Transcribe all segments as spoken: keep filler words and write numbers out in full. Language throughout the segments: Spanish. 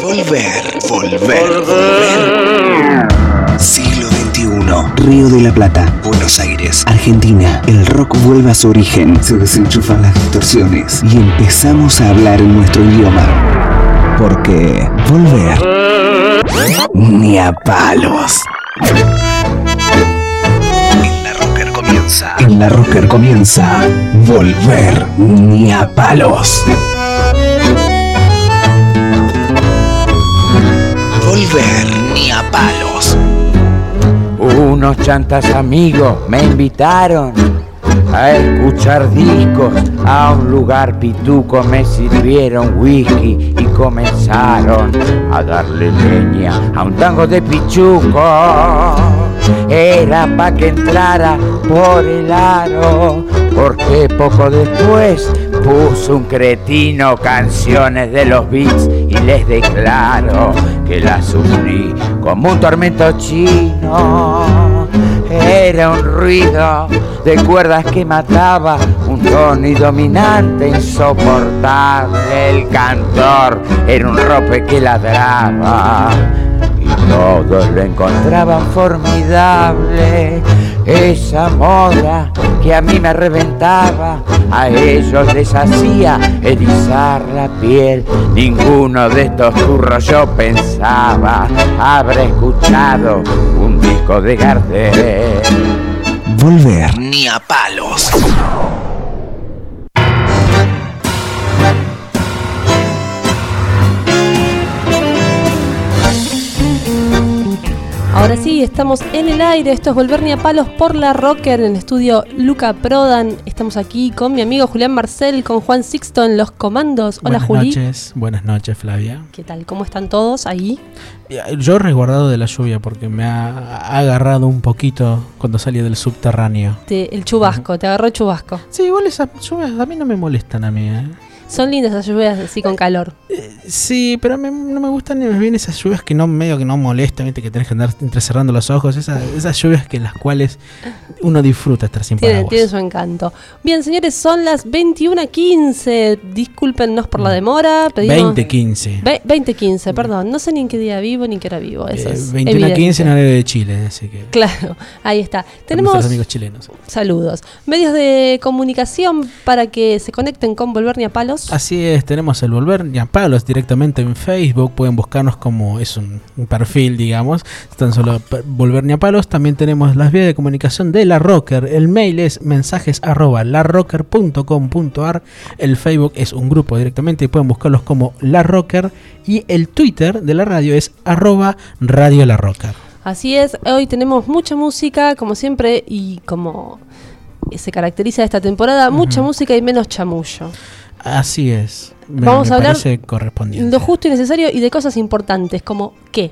Volver, volver, volver. Siglo veintiuno. Río de la Plata, Buenos Aires, Argentina. El rock vuelve a su origen. Se desenchufan las distorsiones y empezamos a hablar en nuestro idioma. Porque volver ni a palos. En la Rocker comienza. En la Rocker comienza. Volver ni a palos. Volver ni a palos. Unos chantas amigos me invitaron a escuchar discos a un lugar pituco, me sirvieron whisky y comenzaron a darle leña a un tango de pichuco. Era pa' que entrara por el aro, porque poco después puso un cretino canciones de los Beats y les declaro que la sufrí como un tormento chino. Era un ruido de cuerdas que mataba, un tono y dominante insoportable. El cantor era un rope que ladraba y todos lo encontraban formidable. Esa moda que a mí me reventaba, a ellos les hacía erizar la piel. Ninguno de estos turros, yo pensaba, habrá escuchado un disco de Gardel. Volver ni a palos. Ahora sí, estamos en el aire, esto es Volver ni a palos por la Rocker en el estudio Luca Prodan. Estamos aquí con mi amigo Julián Marcel, con Juan Sixto en los comandos. Hola, buenas Juli. Buenas noches, buenas noches, Flavia. ¿Qué tal? ¿Cómo están todos ahí? Yo resguardado de la lluvia porque me ha agarrado un poquito cuando salí del subterráneo. Te, el chubasco, uh-huh. Te agarró el chubasco. Sí, igual esas lluvias a mí no me molestan a mí, ¿eh? Son lindas esas lluvias así con calor. Eh, sí, pero me, no me gustan ni bien esas lluvias que no medio que no molestan, ¿viste? Que tenés que andar entrecerrando los ojos. Esas, esas lluvias que en las cuales uno disfruta estar sin tiene, paraguas. Tiene su encanto. Bien, señores, son las veintiuna quince. Discúlpennos por la demora. Pedimos veinte quince. Ve, veinte quince, perdón. No sé ni en qué día vivo ni en qué hora vivo. Eso eh, es veintiuna quince en horario de Chile, así que. Claro, ahí está. Tenemos los amigos chilenos. Saludos. Medios de comunicación para que se conecten con Volver ni a palos. Así es, tenemos el Volver ni a palos directamente en Facebook. Pueden buscarnos como es un, un perfil, digamos. Tan solo Volver ni a palos. También tenemos las vías de comunicación de La Rocker. El mail es mensajes arroba larocker punto com punto ar. El Facebook es un grupo directamente y pueden buscarlos como La Rocker. Y el Twitter de la radio es arroba Radio La Rocker. Así es, hoy tenemos mucha música, como siempre, y como se caracteriza esta temporada, uh-huh. Mucha música y menos chamullo. Así es. Me, Vamos me a hablar correspondiente. Lo justo y necesario y de cosas importantes, como ¿qué?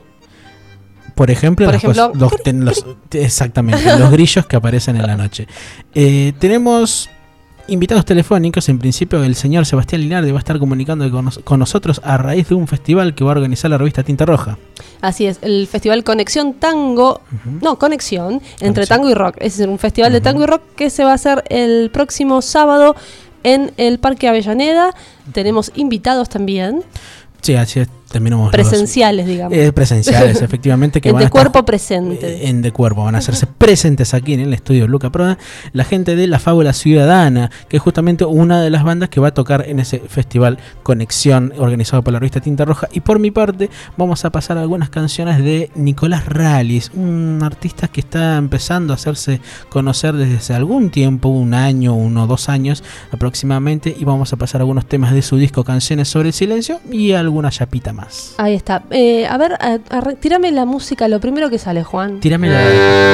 Por ejemplo, Por las ejemplo cosas, los, ten, los, exactamente, los grillos que aparecen en la noche. Eh, tenemos invitados telefónicos. En principio, el señor Sebastián Linardi va a estar comunicando con, nos, con nosotros a raíz de un festival que va a organizar la revista Tinta Roja. Así es, el festival Conexión Tango, uh-huh. no, Conexión, entre Tango y Rock. Es un festival uh-huh. de tango y rock que se va a hacer el próximo sábado en el Parque Avellaneda. Tenemos invitados también. Sí, así es. Terminamos presenciales, los, digamos. Eh, presenciales, efectivamente. Que en van de a estar, cuerpo presente. En de cuerpo. Van a hacerse presentes aquí en el estudio Luca Prodan. La gente de La Fábula Ciudadana, que es justamente una de las bandas que va a tocar en ese festival Conexión, organizado por la revista Tinta Roja. Y por mi parte, vamos a pasar algunas canciones de Nicolás Ralis, un artista que está empezando a hacerse conocer desde hace algún tiempo, un año, uno o dos años aproximadamente. Y vamos a pasar algunos temas de su disco Canciones sobre el Silencio y alguna chapita más. Ahí está. Eh, a ver, a, a, tírame la música, lo primero que sale, Juan. Tírame la...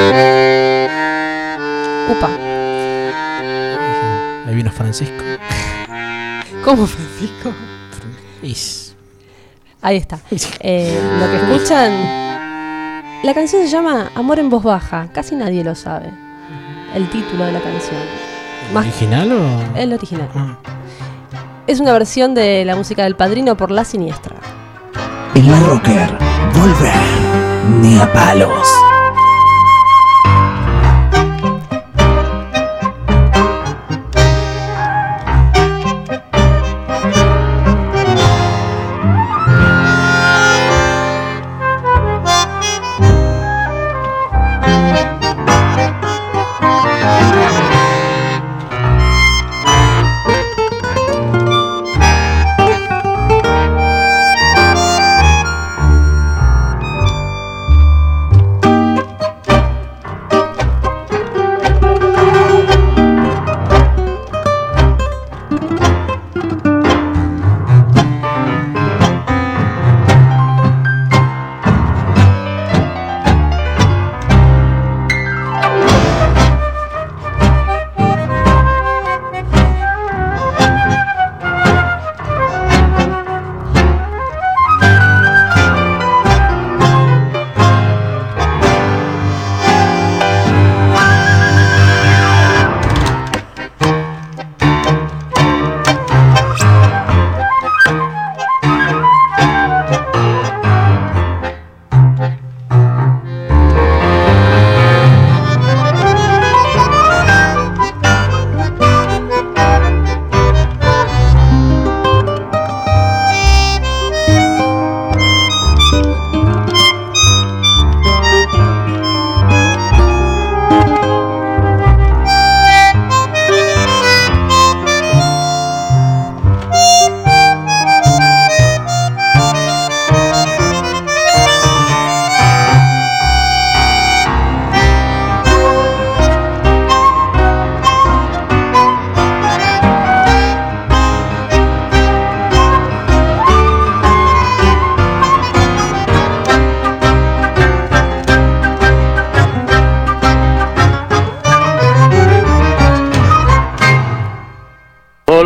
Upa. Ahí vino Francisco. ¿Cómo Francisco? Is. Ahí está. Eh, lo que escuchan... La canción se llama Amor en voz baja. Casi nadie lo sabe. El título de la canción. ¿El Más... original o...? El original. Ah. Es una versión de la música del Padrino por La Siniestra. En La Rocker, volver ni a palos.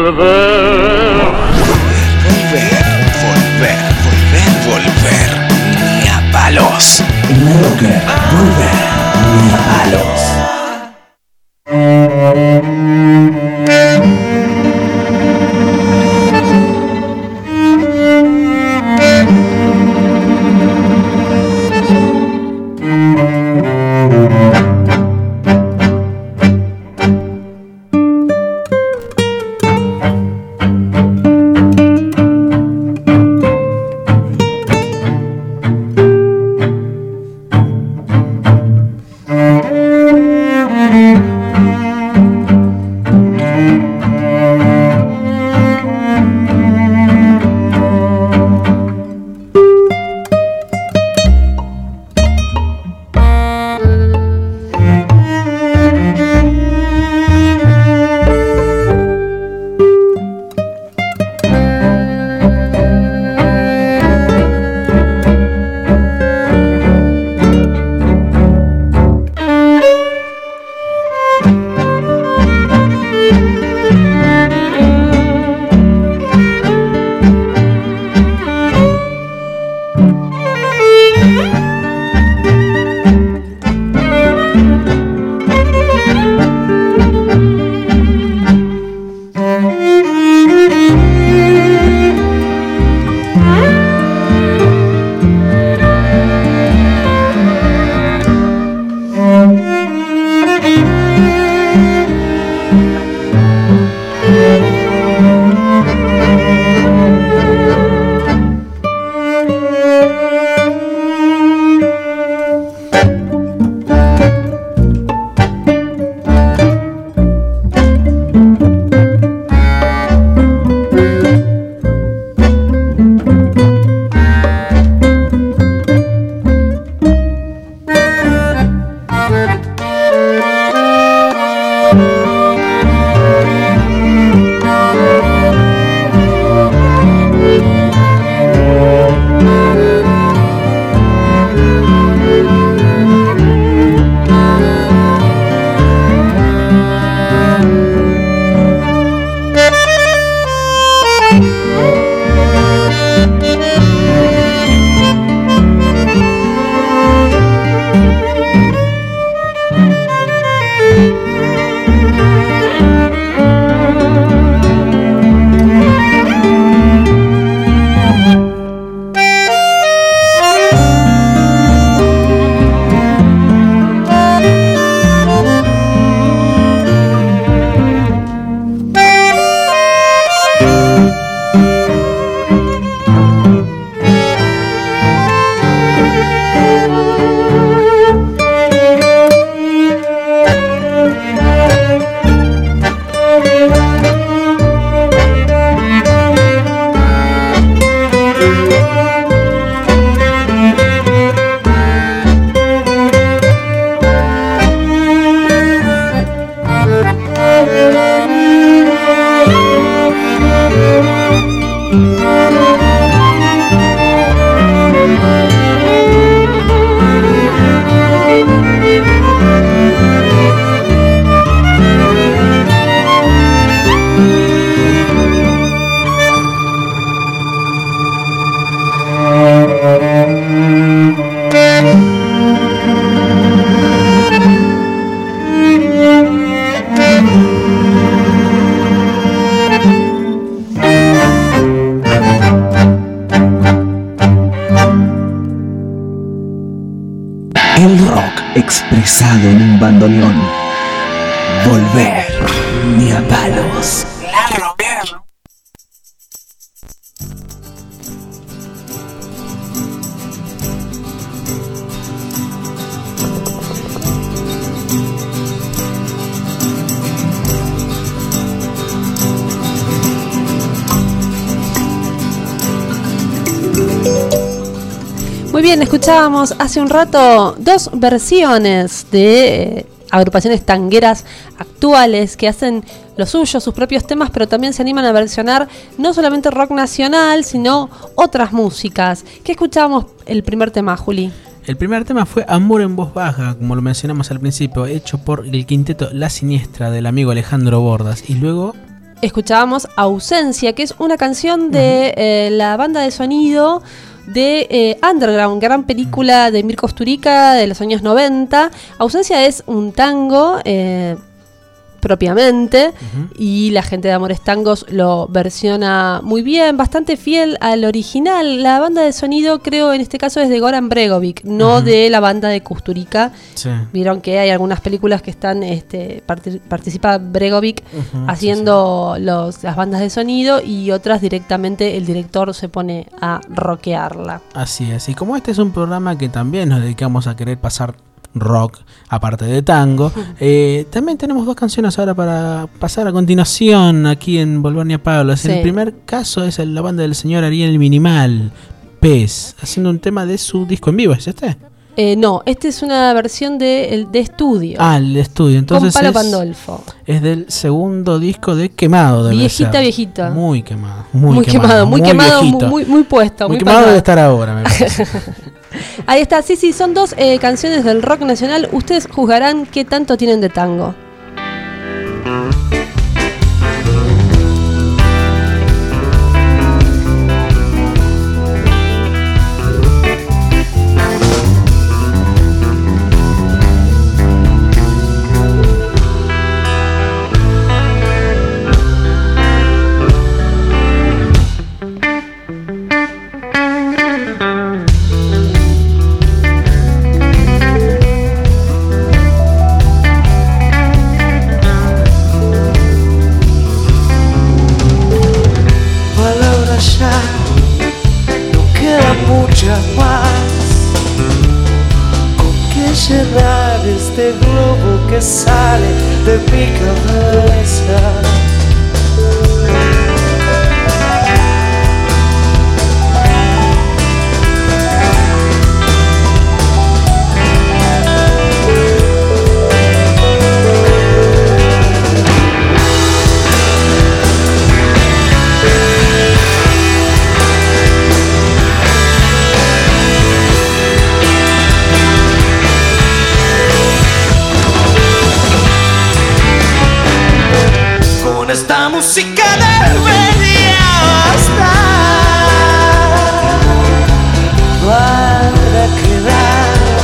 volver. Volver, volver, volver, volver. Ni a palos. En la roca, volver, ni a palos. El rock expresado en un bandoneón. Volver ni a palos. La rocker. Muy bien, escuchábamos hace un rato dos versiones de eh, agrupaciones tangueras actuales que hacen lo suyo, sus propios temas, pero también se animan a versionar no solamente rock nacional, sino otras músicas. ¿Qué escuchábamos el primer tema, Juli? El primer tema fue Amor en voz baja, como lo mencionamos al principio, hecho por el quinteto La Siniestra del amigo Alejandro Bordas. Y luego escuchábamos Ausencia, que es una canción de eh, la banda de sonido de eh, Underground, gran película de Mirko Sturica de los años noventa. Ausencia es un tango eh, propiamente, uh-huh. y la gente de Amores Tangos lo versiona muy bien, bastante fiel al original. La banda de sonido, creo, en este caso es de Goran Bregovic, no uh-huh. de la banda de Kusturica. Sí. Vieron que hay algunas películas que están, este, part- participa Bregovic uh-huh, haciendo sí, sí. Los, las bandas de sonido, y otras directamente el director se pone a rockearla. Así es, y como este es un programa que también nos dedicamos a querer pasar rock, aparte de tango, eh, también tenemos dos canciones ahora para pasar a continuación aquí en Volver ni a Palos. Sí. El primer caso es la banda del señor Ariel Minimal, Pez, haciendo un tema de su disco en vivo. ¿Es este? Eh, no, este es una versión de, el, de estudio. Ah, el de estudio. Entonces con Palo es, Pandolfo. Es del segundo disco de Quemado. Debe viejita, ser. viejita. Muy quemado. Muy, muy quemado, quemado. Muy, muy quemado, viejito. muy, muy puesto. Muy, muy quemado debe estar ahora, me parece. Ahí está, sí, sí, son dos eh, canciones del rock nacional. Ustedes juzgarán qué tanto tienen de tango. Este globo que sale de mi cabeza. Esta música debería bastar para quedar,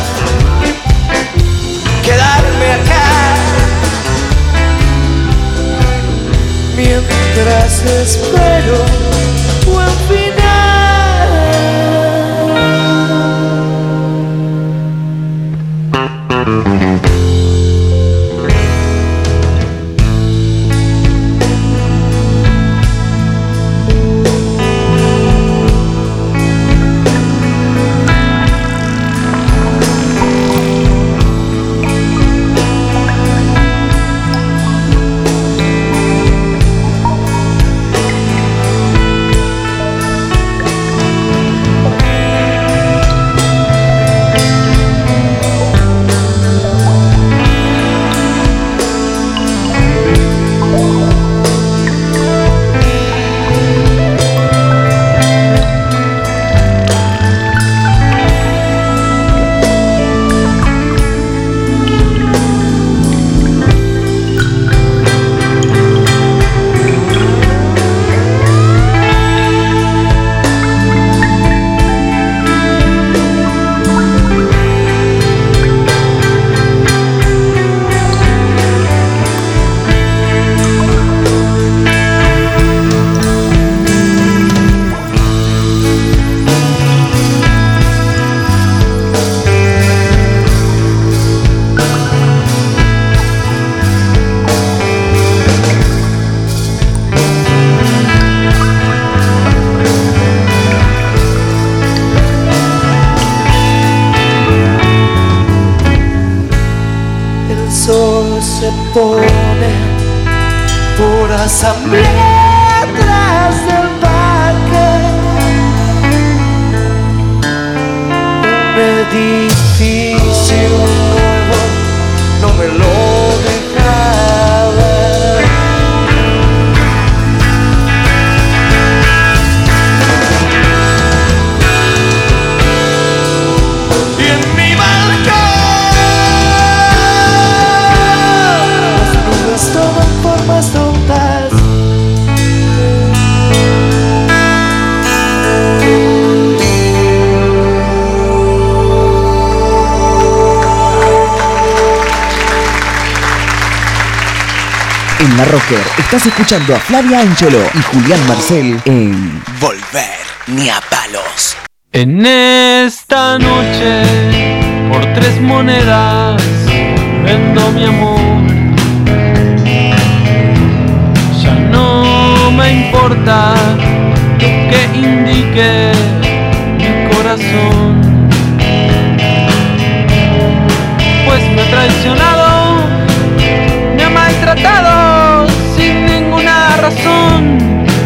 quedarme acá mientras espero buen final. Asamblea atrás del parque, un edificio nuevo no me lo dejaba. Y en mi balcón las nubes toman formas tontas La Rocker. Estás escuchando a Flavia Ancholo y Julián Marcel en Volver ni a palos. En esta noche, por tres monedas, vendo mi amor. Ya no me importa lo que indique mi corazón, pues me ha traicionado, me ha maltratado sin ninguna razón.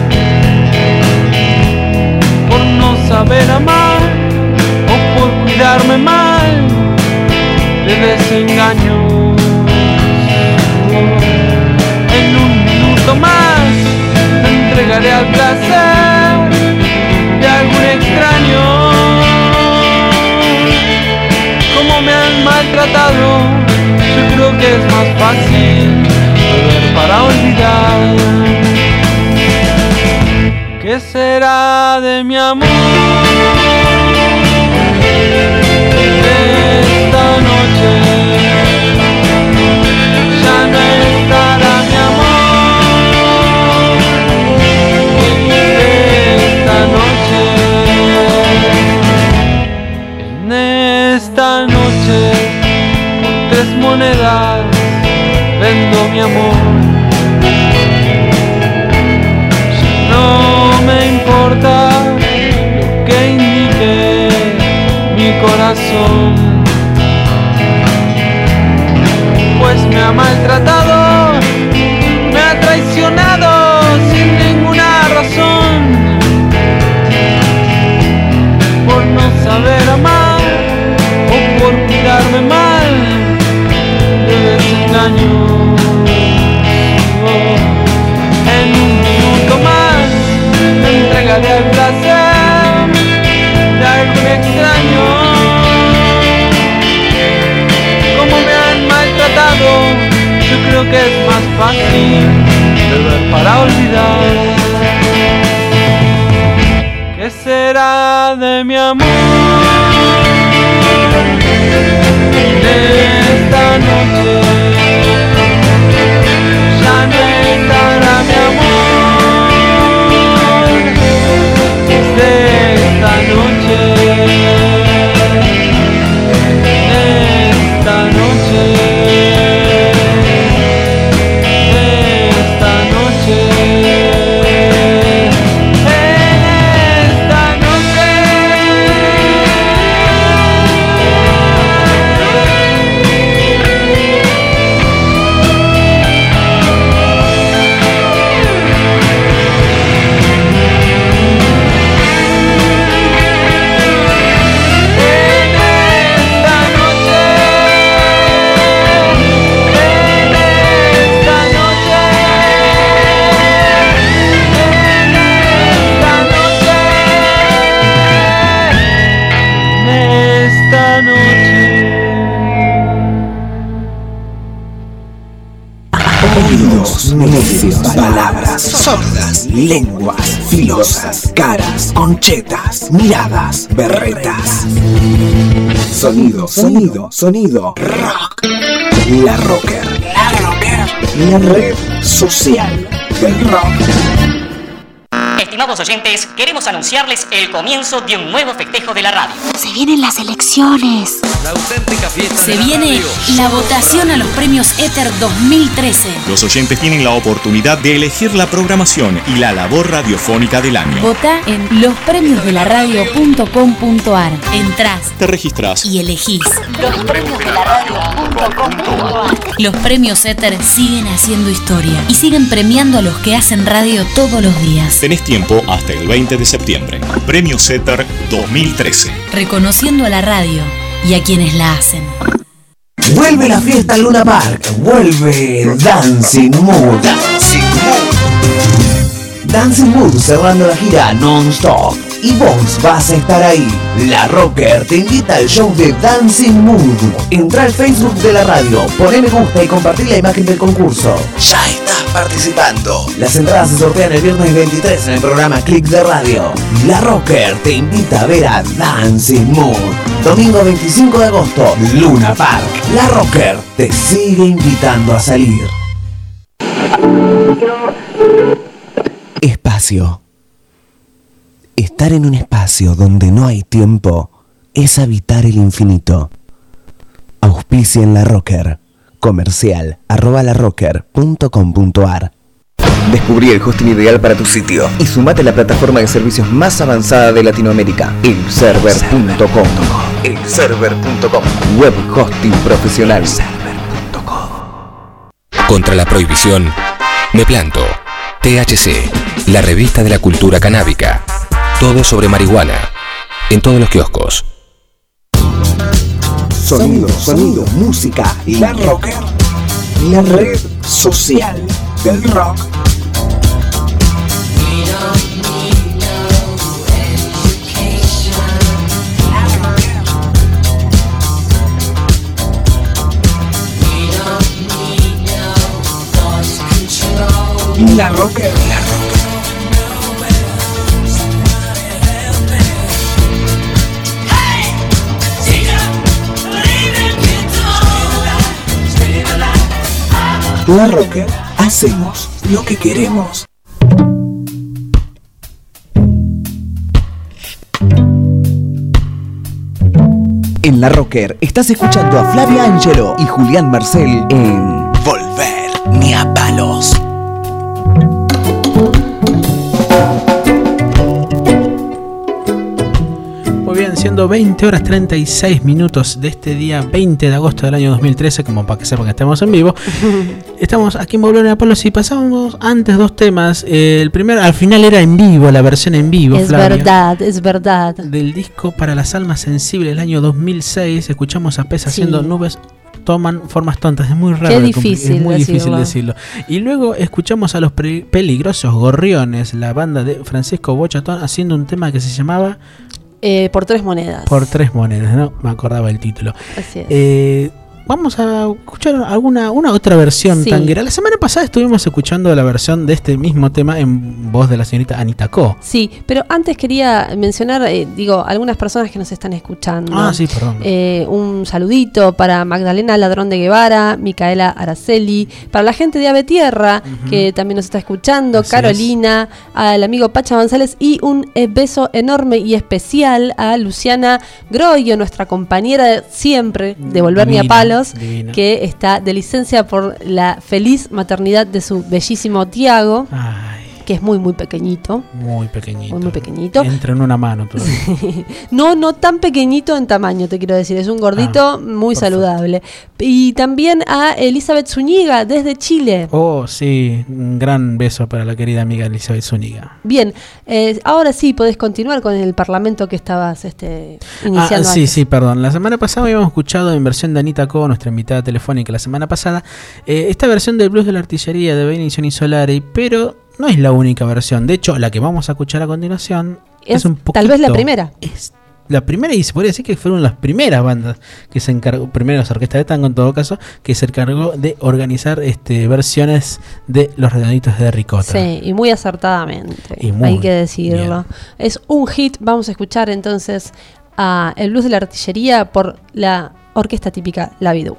Por no saber amar o por cuidarme mal de desengaños. En un minuto más me entregaré al placer de algún extraño. Como me han maltratado, yo creo que es más fácil beber para olvidar. ¿Qué será de mi amor? Esta noche ya no estará mi amor. Esta noche, en esta noche, por tres monedas vendo mi amor. No me importa lo que indique mi corazón, pues me ha maltratado, me ha traicionado sin ninguna razón. Por no saber amar o por cuidarme mal de desengaños. En un minuto más me entregaré al placer de algún extraño. Como me han maltratado, yo creo que es más fácil beber para olvidar. ¿Qué será de mi amor? Esta noche ya no estará mi amor. Esta noche, esta noche, esta noche, esta noche. Oídos necios, palabras sordas, lenguas filosas, caras conchetas, miradas berretas. Sonido, sonido, sonido, rock. La Rocker, la Rocker, la red social del rock. Estimados oyentes, queremos anunciarles el comienzo de un nuevo festejo de la radio. Se vienen las elecciones. La auténtica fiesta Se de la viene radio. la votación a los premios Éter dos mil trece. Los oyentes tienen la oportunidad de elegir la programación y la labor radiofónica del año. Vota en los premios de la radio punto com punto ar. Entrás Te registras. y elegís. los premios de la radio punto com punto ar. Los premios Éter siguen haciendo historia y siguen premiando a los que hacen radio todos los días. Tenés tiempo hasta el veinte de septiembre. Premios Éter dos mil trece. Reconociendo a la radio y a quienes la hacen. Vuelve la fiesta al Luna Park. Vuelve Dancing Mood. Dancing Mood. Dancing Mood cerrando la gira non-stop. Y vos vas a estar ahí. La Rocker te invita al show de Dancing Mood. Entra al Facebook de la radio, poné me gusta y compartí la imagen del concurso. Ya estás participando. Las entradas se sortean el viernes veintitrés en el programa Click de Radio. La Rocker te invita a ver a Dancing Mood. Domingo veinticinco de agosto, Luna Park. La Rocker te sigue invitando a salir. Espacio. Estar en un espacio donde no hay tiempo es habitar el infinito. Auspicia en La Rocker. Comercial arroba larrocker punto com punto ar. Descubrí el hosting ideal para tu sitio y sumate a la plataforma de servicios más avanzada de Latinoamérica, el server punto com. el server punto com. Web hosting profesional. Contra la prohibición, me planto. T H C, la revista de la cultura canábica. Todo sobre marihuana. En todos los kioscos. Sonido, sonido, música, La Rocker. La red social del rock. La Rocker. La Rocker. La Rocker, hacemos lo que queremos. En La Rocker estás escuchando a Flavia Angelo y Julián Marcel en Volver ni a palos. Muy bien, siendo veinte horas treinta y seis minutos de este día veinte de agosto del año dos mil trece, como para que sepan que estamos en vivo. Estamos aquí en Volver a Palos y pasamos antes dos temas. Eh, el primero, al final era en vivo, la versión en vivo, Es Flavia, verdad, es verdad. del disco Para las Almas Sensibles del año dos mil seis. Escuchamos a Pez Sí. haciendo Nubes toman formas tontas. Es muy raro. Qué de difícil es muy decirlo. difícil decirlo. Y luego escuchamos a los pre- Peligrosos Gorriones, la banda de Francisco Bochatón, haciendo un tema que se llamaba Eh, por tres monedas. Por Tres Monedas, ¿no? Me acordaba el título. Así es. Eh, vamos a escuchar alguna una otra versión Sí. tanguera. La semana pasada estuvimos escuchando la versión de este mismo tema en voz de la señorita Anita Co. Sí, pero antes quería mencionar, eh, digo, algunas personas que nos están escuchando. Ah, sí, perdón. Eh, un saludito para Magdalena Ladrón de Guevara, Micaela Araceli, para la gente de Ave Tierra, uh-huh. que también nos está escuchando, Así Carolina, es. al amigo Pacha González y un eh, beso enorme y especial a Luciana Groyo, nuestra compañera de siempre de Volver ni a Palos, divina. Que está de licencia por la feliz maternidad de su bellísimo Tiago. Ay. Que es muy, muy pequeñito. Muy pequeñito. Muy, muy pequeñito. Entra en una mano todo. No, no tan pequeñito en tamaño, te quiero decir. Es un gordito ah, muy saludable. Perfecto. Y también a Elizabeth Zúñiga, desde Chile. Oh, sí. Un gran beso para la querida amiga Elizabeth Zúñiga. Bien. Eh, ahora sí, podés continuar con el parlamento que estabas este, iniciando. Ah, sí, antes. sí, perdón. La semana pasada habíamos escuchado en versión de Anita Co, nuestra invitada telefónica la semana pasada, eh, esta versión del blues de la artillería de Benigno Insolari, pero no es la única versión. De hecho, la que vamos a escuchar a continuación es, es un poquito, tal vez la primera. Es la primera, y se podría decir que fueron las primeras bandas que se encargó, primeras orquestas de tango en todo caso, que se encargó de organizar este versiones de Los Redonditos de Ricota. Sí, y muy acertadamente, y muy hay que decirlo. Bien. Es un hit. Vamos a escuchar entonces a El blues de la artillería por la orquesta típica La Bidú.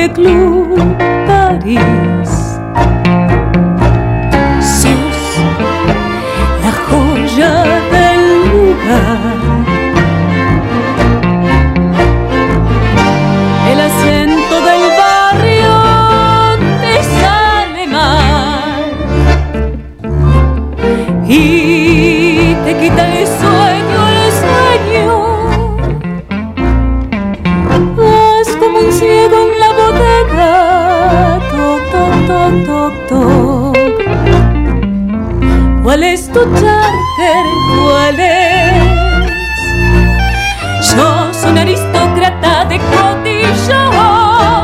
del Club París. Sos la joya del lugar. El acento del barrio te sale mal y te quita el sueño, el sueño. Vas como un ciego en la bodega. Toc, toc, toc, toc, toc. ¿Cuál es tu charter? ¿Cuál es? Yo soy un aristócrata de cotillón.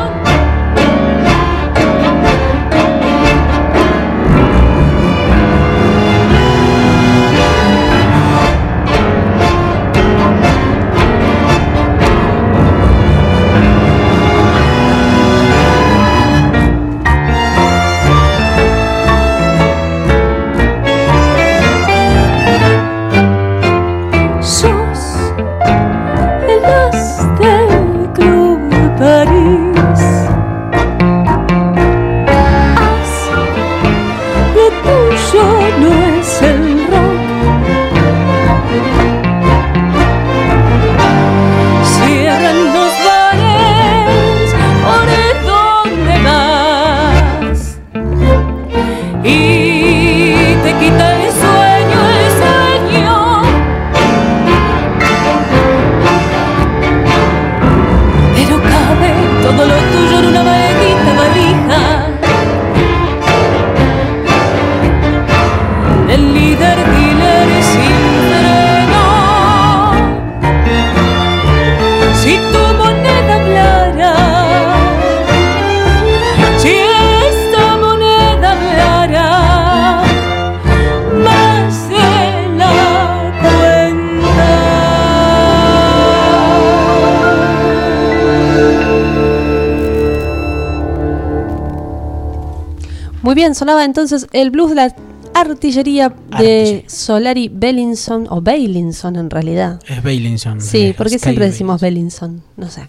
Muy bien, sonaba entonces el blues de la artillería de Solari Bellinson, o Bailinson en realidad. Es Bailinson. Sí, eh, porque Sky siempre Bailinson. decimos Bellinson, no sé.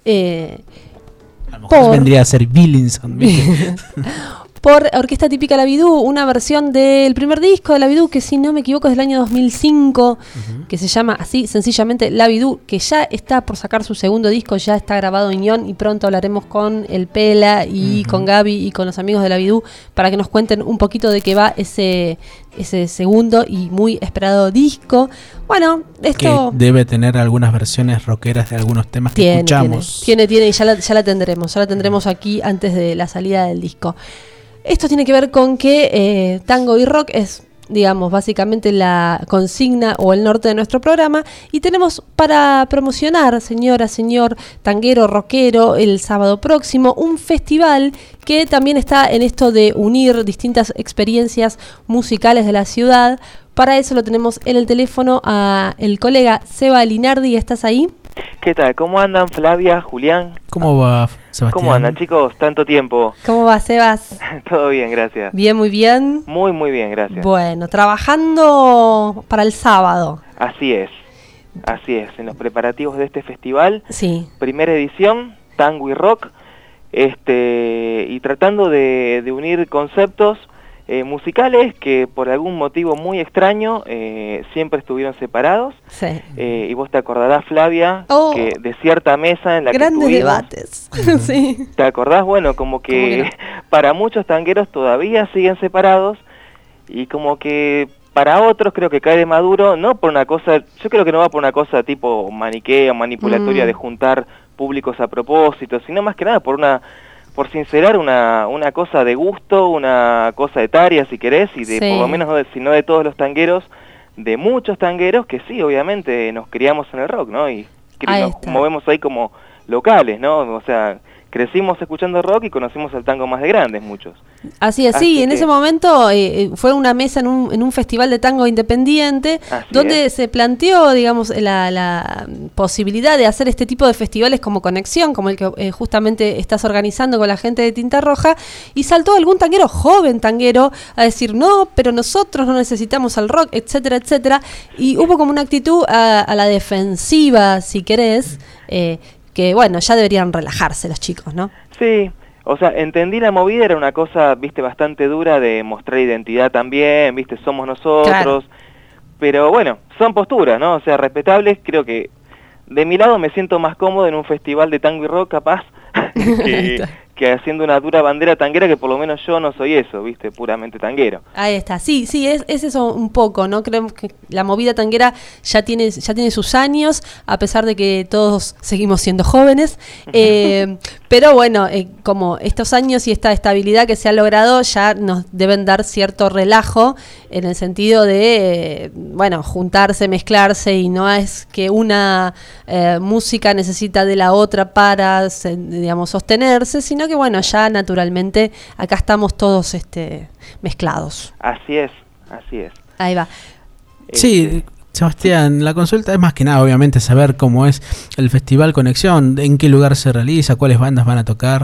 Eh, A lo mejor por- vendría a ser Billinson. ¿viste? por Orquesta Típica La Vidú, una versión del primer disco de La Vidú, que si no me equivoco es del año dos mil cinco, uh-huh. que se llama así sencillamente La Vidú, que ya está por sacar su segundo disco, ya está grabado en Ñón y pronto hablaremos con el Pela y uh-huh. con Gaby y con los amigos de La Vidú para que nos cuenten un poquito de qué va ese, ese segundo y muy esperado disco. Bueno, esto... Que debe tener algunas versiones rockeras de algunos temas que tiene, escuchamos. Tiene, tiene, tiene y ya la, ya la tendremos, ya la tendremos aquí antes de la salida del disco. Esto tiene que ver con que eh, tango y rock es, digamos, básicamente la consigna o el norte de nuestro programa. Y tenemos para promocionar, señora, señor tanguero, rockero, el sábado próximo, un festival que también está en esto de unir distintas experiencias musicales de la ciudad. Para eso lo tenemos en el teléfono a el colega Seba Linardi. ¿Estás ahí? ¿Qué tal? ¿Cómo andan Flavia, Julián? ¿Cómo va, Sebastián? ¿Cómo andan, chicos? Tanto tiempo. ¿Cómo va, Sebas? Todo bien, gracias. Bien, muy bien. Muy, muy bien, gracias. Bueno, trabajando para el sábado. Así es, así es. En los preparativos de este festival, sí. Primera edición, tango y rock, este, y tratando de, de unir conceptos eh, musicales que por algún motivo muy extraño eh, siempre estuvieron separados. Sí. Eh, y vos te acordarás, Flavia, oh, que de cierta mesa en la grandes que estuvimos, debates. Sí. ¿Te acordás? Bueno, como que, que no? para muchos tangueros todavía siguen separados y como que para otros creo que cae de maduro, no por una cosa, yo creo que no va por una cosa tipo maniquea, manipulatoria mm. de juntar públicos a propósito, sino más que nada por una por sincerar una, una cosa de gusto, una cosa etaria si querés, y de sí. por lo menos, no de, si no de todos los tangueros, de muchos tangueros que sí, obviamente nos criamos en el rock, ¿no? Y ahí nos está. movemos ahí como locales, ¿no? O sea, crecimos escuchando rock y conocimos el tango más de grandes, muchos. Así es, sí, en que... ese momento eh, fue una mesa en un, en un festival de tango independiente, así donde es. se planteó, digamos, la, la posibilidad de hacer este tipo de festivales como Conexión, como el que eh, justamente estás organizando con la gente de Tinta Roja, y saltó algún tanguero, joven tanguero, a decir, no, pero nosotros no necesitamos al rock, etcétera, etcétera, y hubo como una actitud a, a la defensiva, si querés, eh, que bueno, ya deberían relajarse los chicos, ¿no? Sí, o sea, entendí la movida, era una cosa, viste, bastante dura de mostrar identidad también, viste, somos nosotros, claro. Pero bueno, son posturas, ¿no? O sea, respetables, creo que de mi lado me siento más cómodo en un festival de tango y rock, capaz, que, que haciendo una dura bandera tanguera, que por lo menos yo no soy eso, viste, puramente tanguero. Ahí está, sí, sí, es, es eso un poco, ¿no? Creemos que la movida tanguera ya tiene, ya tiene sus años, a pesar de que todos seguimos siendo jóvenes, eh, pero bueno, eh, como estos años y esta estabilidad que se ha logrado ya nos deben dar cierto relajo en el sentido de, eh, bueno, juntarse, mezclarse, y no es que una eh, música necesita de la otra para, se, digamos, sostenerse, sino que bueno, ya naturalmente acá estamos todos este, mezclados. Así es, así es. Ahí va. Sí, Sebastián, la consulta es más que nada, obviamente, saber cómo es el Festival Conexión, en qué lugar se realiza, cuáles bandas van a tocar.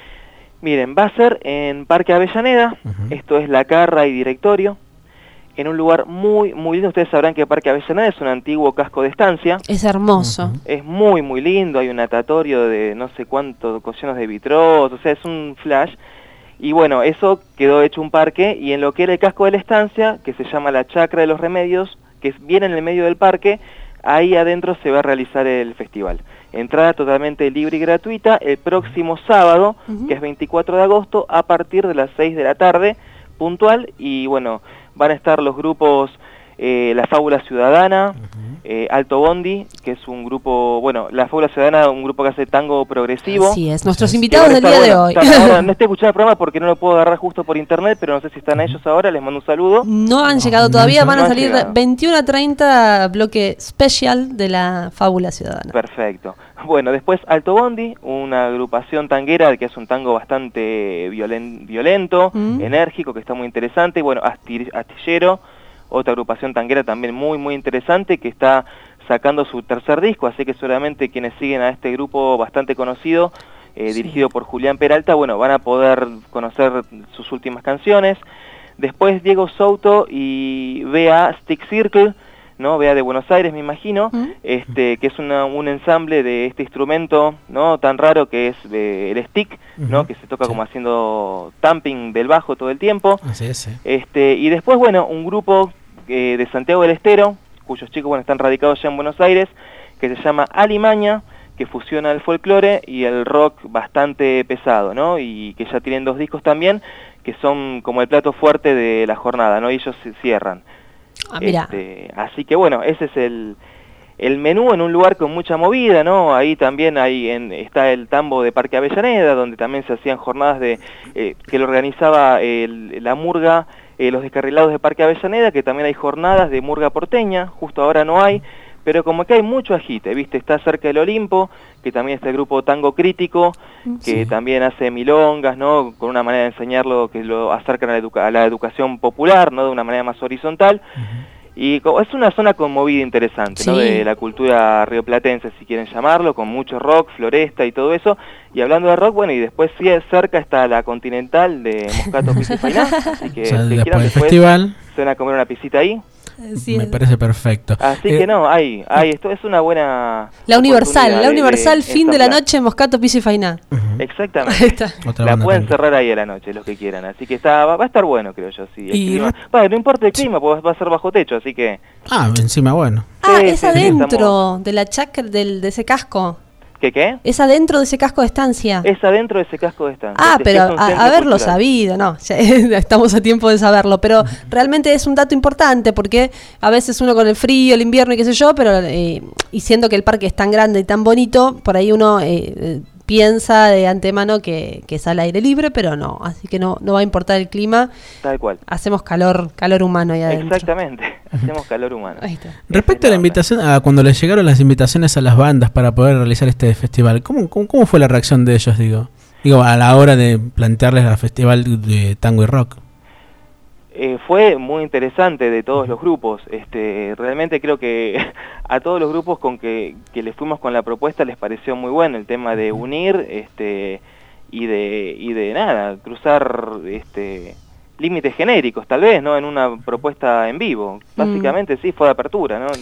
Miren, va a ser en Parque Avellaneda, uh-huh. Esto es La Carra y Directorio, en un lugar muy, muy lindo. Ustedes sabrán que Parque Avellaneda es un antiguo casco de estancia. Es hermoso. Uh-huh. Es muy, muy lindo, hay un natatorio de no sé cuántos cocinos de vitros, o sea, es un flash. Y bueno, eso quedó hecho un parque, y en lo que era el casco de la estancia, que se llama la Chacra de los Remedios, que es bien en el medio del parque, ahí adentro se va a realizar el festival. Entrada totalmente libre y gratuita el próximo sábado, uh-huh. que es veinticuatro de agosto, a partir de las seis de la tarde, puntual, y bueno, van a estar los grupos eh, La Fábula Ciudadana, uh-huh. eh, Alto Bondi, que es un grupo, bueno, La Fábula Ciudadana, un grupo que hace tango progresivo. Así es, nuestros invitados del día bueno, de hoy. Está, ahora, no estoy escuchando el programa porque no lo puedo agarrar justo por internet, pero no sé si están uh-huh. ellos ahora, les mando un saludo. No han llegado no, todavía, no van a salir veintiuno a treinta, bloque special de La Fábula Ciudadana. Perfecto. Bueno, después Alto Bondi, una agrupación tanguera que es un tango bastante violen, violento, uh-huh. enérgico, que está muy interesante. Y bueno, Astir, Astillero, otra agrupación tanguera también muy, muy interesante, que está sacando su tercer disco, así que seguramente quienes siguen a este grupo bastante conocido, eh, sí. dirigido por Julián Peralta, bueno, van a poder conocer sus últimas canciones. Después Diego Souto y B A Stick Circle, ¿no? B A de Buenos Aires, me imagino, ¿Mm? este que es una, un ensamble de este instrumento, ¿no? Tan raro que es eh, el stick, ¿no? Uh-huh. Que se toca sí. como haciendo tamping del bajo todo el tiempo. Así es, sí. Este, y después, bueno, un grupo eh, de Santiago del Estero, cuyos chicos, bueno, están radicados ya en Buenos Aires, que se llama Alimaña, que fusiona el folclore y el rock bastante pesado, ¿no? Y que ya tienen dos discos también, que son como el plato fuerte de la jornada, ¿no? Y ellos se cierran. Ah, mira. Este, así que bueno, ese es el, el menú en un lugar con mucha movida, ¿no? Ahí también hay en, está el tambo de Parque Avellaneda, donde también se hacían jornadas de eh, que lo organizaba el, la murga, eh, los descarrilados de Parque Avellaneda, que también hay jornadas de murga porteña, justo ahora no hay, pero como que hay mucho agite, ¿viste? Está cerca del Olimpo, que también está el grupo Tango Crítico, que sí. también hace milongas, ¿no? Con una manera de enseñarlo que lo acercan a la, educa a la educación popular, ¿no? De una manera más horizontal. Uh-huh. Y es una zona con movida interesante, sí. ¿no? De la cultura rioplatense, si quieren llamarlo, con mucho rock, floresta y todo eso. Y hablando de rock, bueno, y después sí cerca está la Continental de Moscato, Pizza y Fainá, así que o sea, si después quieran del después festival se van a comer una pisita ahí. Sí, me parece perfecto. Así eh, que no, hay, hay, esto es una buena... La Universal, la Universal, de, de fin de la noche, Moscato, Pizza y Fainá. Uh-huh. Exactamente. La pueden cerrar ahí a la noche, los que quieran. Así que está, va, va a estar bueno, creo yo. Sí, y clima, va, no importa el clima, porque va a ser bajo techo, así que... Ah, encima bueno. Ah, sí, es sí, adentro sí, estamos... de la chacra, del, de ese casco. ¿Qué qué? Es adentro de ese casco de estancia. Es adentro de ese casco de estancia. Ah, este, pero es a, haberlo sabido, no, ya estamos a tiempo de saberlo, pero realmente es un dato importante porque a veces uno con el frío, el invierno y qué sé yo, pero eh, y siendo que el parque es tan grande y tan bonito, por ahí uno eh, piensa de antemano que, que es al aire libre, pero no, así que no, no va a importar el clima. Tal cual. Hacemos calor, calor humano ahí adentro. Exactamente, hacemos calor humano. Ahí está. Respecto a la invitación, a cuando les llegaron las invitaciones a las bandas para poder realizar este festival, ¿cómo, cómo, cómo fue la reacción de ellos, digo? Digo, a la hora de plantearles al festival de tango y rock. Eh, fue muy interesante de todos los grupos. Este, realmente creo que a todos los grupos con que, que les fuimos con la propuesta les pareció muy bueno el tema de unir este, y de y de nada, cruzar este, límites genéricos tal vez, ¿no? En una propuesta en vivo. Básicamente mm. sí, fue de apertura, ¿no? no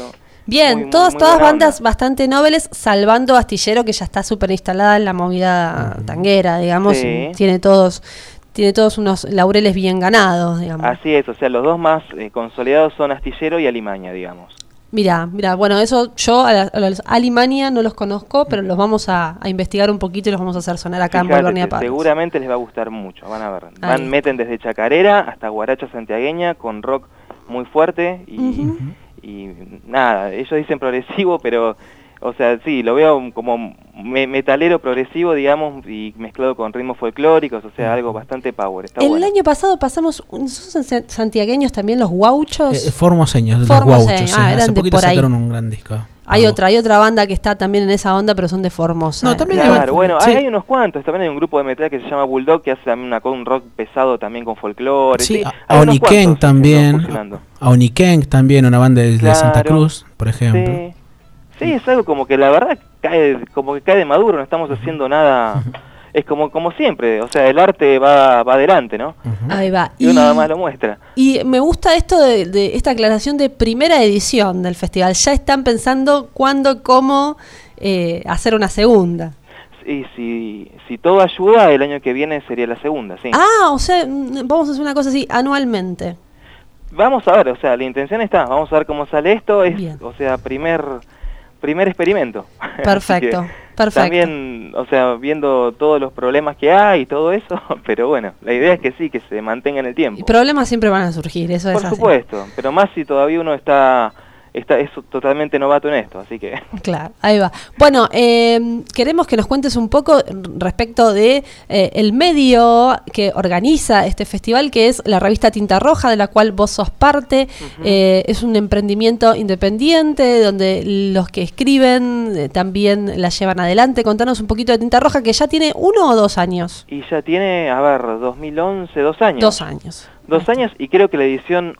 Bien, muy, todas, muy todas buena bandas onda. bastante nobles, salvando Astillero, que ya está súper instalada en la movida tanguera, digamos, Sí. y tiene todos, tiene todos unos laureles bien ganados, digamos. Así es, o sea, los dos más eh, consolidados son Astillero y Alimaña, digamos. Mira, mira, bueno, eso yo a, la, a los Alimania no los conozco, pero los vamos a, a investigar un poquito y los vamos a hacer sonar acá Fíjate, en Volvernia Palos. seguramente les va a gustar mucho, van a ver. Ahí. Van, meten desde chacarera hasta guaracha santiagueña con rock muy fuerte y, Ujú. y nada, ellos dicen progresivo, pero, o sea, sí, lo veo como me- metalero progresivo, digamos, y mezclado con ritmos folclóricos, o sea, algo bastante power, está El bueno. año pasado pasamos, ¿son san- santiagueños también los guauchos? Eh, Formoseños, los Formoseños, Guauchos. sí. ah, eran Hace de poquito por ahí. sacaron un gran disco. Hay otra, hay otra banda que está también en esa onda, pero son de Formosa. No, también Claro, bueno, sí. hay, hay unos cuantos, también hay un grupo de metal que se llama Bulldog que hace también una, co- un rock pesado también con folclore. Sí, sí, a- hay unos Aoniken cuantos que están también. funcionando. Aoniken también, una banda de, de Santa Claro, Cruz, por ejemplo. Sí. Sí, es algo como que la verdad cae, como que cae de maduro, no estamos haciendo nada, es como como siempre, o sea, el arte va, va adelante, ¿no? Ahí va. Y uno nada más lo muestra. Y me gusta esto de, de esta aclaración de primera edición del festival. Ya están pensando cuándo, cómo eh, hacer una segunda. Y si, si todo ayuda, el año que viene sería la segunda, sí. Ah, o sea, mm, vamos a hacer una cosa así, anualmente. Vamos a ver, o sea, la intención está, vamos a ver cómo sale esto, es, Bien. o sea, primer primer experimento. Perfecto, Así que perfecto. También, o sea, viendo todos los problemas que hay y todo eso, pero bueno, la idea es que sí, que se mantenga en el tiempo. Y problemas siempre van a surgir, eso Por es así. supuesto, pero más si todavía uno está, está es totalmente novato en esto, así que... Claro, ahí va. Bueno, eh, queremos que nos cuentes un poco respecto de eh, el medio que organiza este festival, que es la revista Tinta Roja, de la cual vos sos parte. Ujú. Eh, es un emprendimiento independiente donde los que escriben eh, también la llevan adelante. Contanos un poquito de Tinta Roja, que ya tiene uno o dos años. Y ya tiene, a ver, dos mil once, dos años. Dos años. Dos años y creo que la edición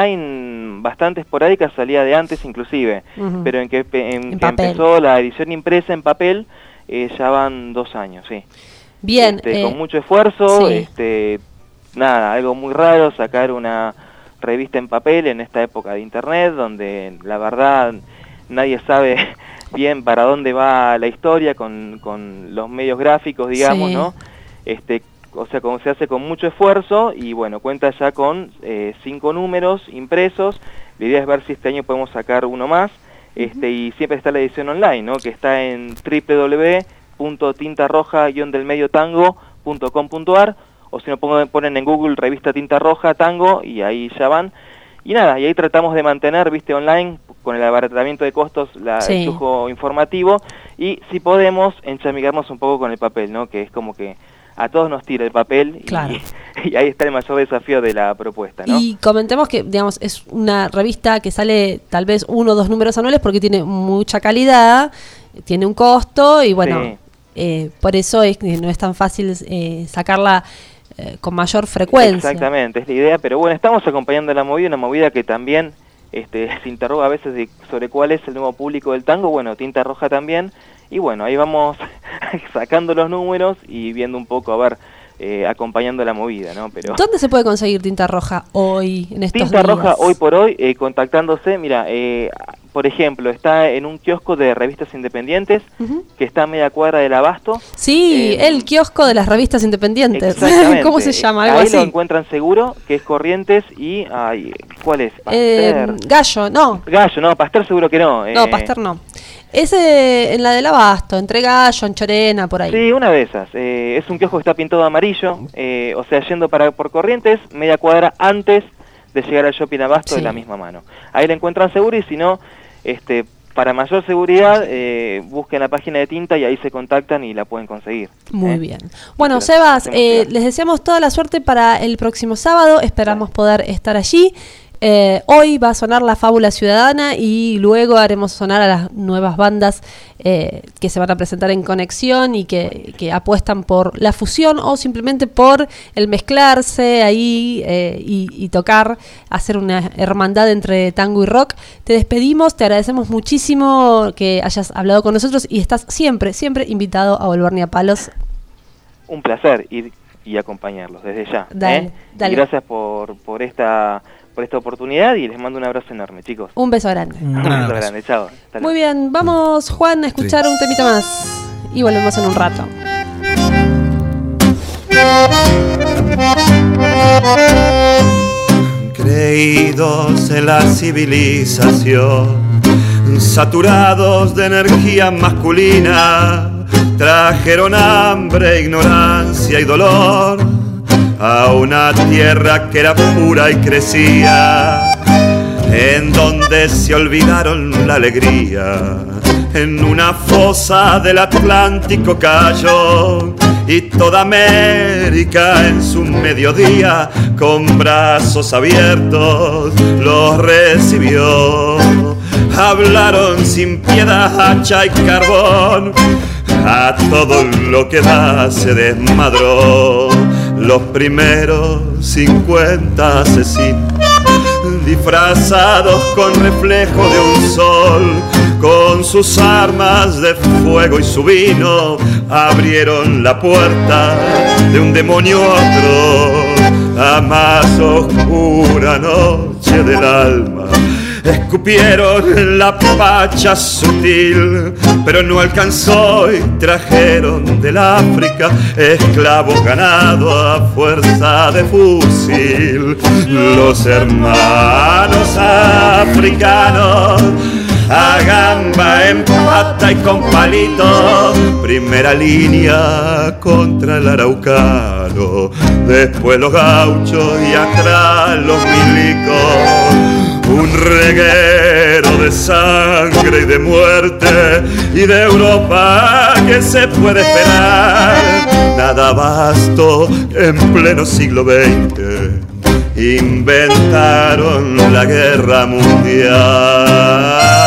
online bastante esporádica salía de antes inclusive, Ujú. pero en que, pe- en En que papel. empezó la edición impresa en papel eh, ya van dos años, sí. Bien. Este, eh, con mucho esfuerzo, sí. este, nada, algo muy raro, sacar una revista en papel en esta época de internet, donde la verdad nadie sabe bien para dónde va la historia con, con los medios gráficos, digamos, Sí. ¿no? Este, o sea, como se hace con mucho esfuerzo y bueno, cuenta ya con eh, cinco números impresos. La idea es ver si este año podemos sacar uno más. Este, y siempre está la edición online, ¿no? Que está en w w w punto tinta roja guion del medio tango punto com punto a r, o si no pongo- ponen en Google revista Tinta Roja Tango y ahí ya van. Y nada, y ahí tratamos de mantener, viste, online, con el abaratamiento de costos, la, Sí. el flujo informativo, y si podemos, enchamigarnos un poco con el papel, ¿no? Que es como que a todos nos tira el papel, y, Claro. y ahí está el mayor desafío de la propuesta, ¿no? Y comentemos que, digamos, es una revista que sale tal vez uno o dos números anuales porque tiene mucha calidad, tiene un costo y bueno, Sí. eh, por eso es que no es tan fácil eh, sacarla eh, con mayor frecuencia. Exactamente, es la idea, pero bueno, estamos acompañando la movida, una movida que también este, se interroga a veces de, sobre cuál es el nuevo público del tango, bueno, Tinta Roja también, y bueno, ahí vamos sacando los números y viendo un poco, a ver, eh, acompañando la movida, ¿no? Pero ¿Dónde se puede conseguir Tinta Roja hoy, en estos Tinta días? Roja hoy por hoy, eh, contactándose, mira, eh, por ejemplo, está en un kiosco de revistas independientes, Ujú. que está a media cuadra del Abasto. Sí, Eh, el kiosco de las revistas independientes. Exactamente. ¿Cómo se llama? Algo Ahí así. lo encuentran seguro, que es Corrientes y... Ay, ¿cuál es? Eh, Pasteur. Gallo, no. Gallo, no, Pasteur seguro que no. No, eh, Pasteur no. Ese en la del Abasto, entre Gallo, Anchorena, por ahí. Sí, una de esas. Eh, es un kiosco que está pintado de amarillo, eh, o sea, yendo para por Corrientes, media cuadra antes de llegar al Shopping Abasto Sí. de la misma mano. Ahí lo encuentran seguro y si no, este, para mayor seguridad, eh, busquen la página de Tinta y ahí se contactan y la pueden conseguir. Muy ¿eh? bien. Bueno, Se las Sebas, hacemos eh, llegar. les deseamos toda la suerte para el próximo sábado. Esperamos poder estar allí. Eh, hoy va a sonar La Fábula Ciudadana y luego haremos sonar a las nuevas bandas eh, que se van a presentar en Conexión y que, que apuestan por la fusión o simplemente por el mezclarse ahí eh, y, y tocar, hacer una hermandad entre tango y rock. Te despedimos, te agradecemos muchísimo que hayas hablado con nosotros y estás siempre, siempre invitado a Volvernia Palos. Un placer ir y acompañarlos desde ya. Dale, ¿eh? dale. Y gracias por, por esta por esta oportunidad y les mando un abrazo enorme, chicos. Un beso grande. Un beso grande, chao. Hasta Muy luego. bien, vamos Juan a escuchar un temita más y volvemos en un rato. Creídos en la civilización, saturados de energía masculina, trajeron hambre, ignorancia y dolor a una tierra que era pura y crecía, en donde se olvidaron la alegría. En una fosa del Atlántico cayó y toda América en su mediodía con brazos abiertos los recibió. Hablaron sin piedad, hacha y carbón, a todo lo que da se desmadró. Los primeros cincuenta asesinos, disfrazados con reflejo de un sol, con sus armas de fuego y su vino, abrieron la puerta de un demonio otro, a más oscura noche del alma. Escupieron la pacha sutil, pero no alcanzó y trajeron del África esclavos ganados a fuerza de fusil. Los hermanos africanos, a gamba en pata y con palito, primera línea contra el araucano, después los gauchos y atrás los milicos. Un reguero de sangre y de muerte, y de Europa que se puede esperar. Nada bastó en pleno siglo veinte, inventaron la guerra mundial.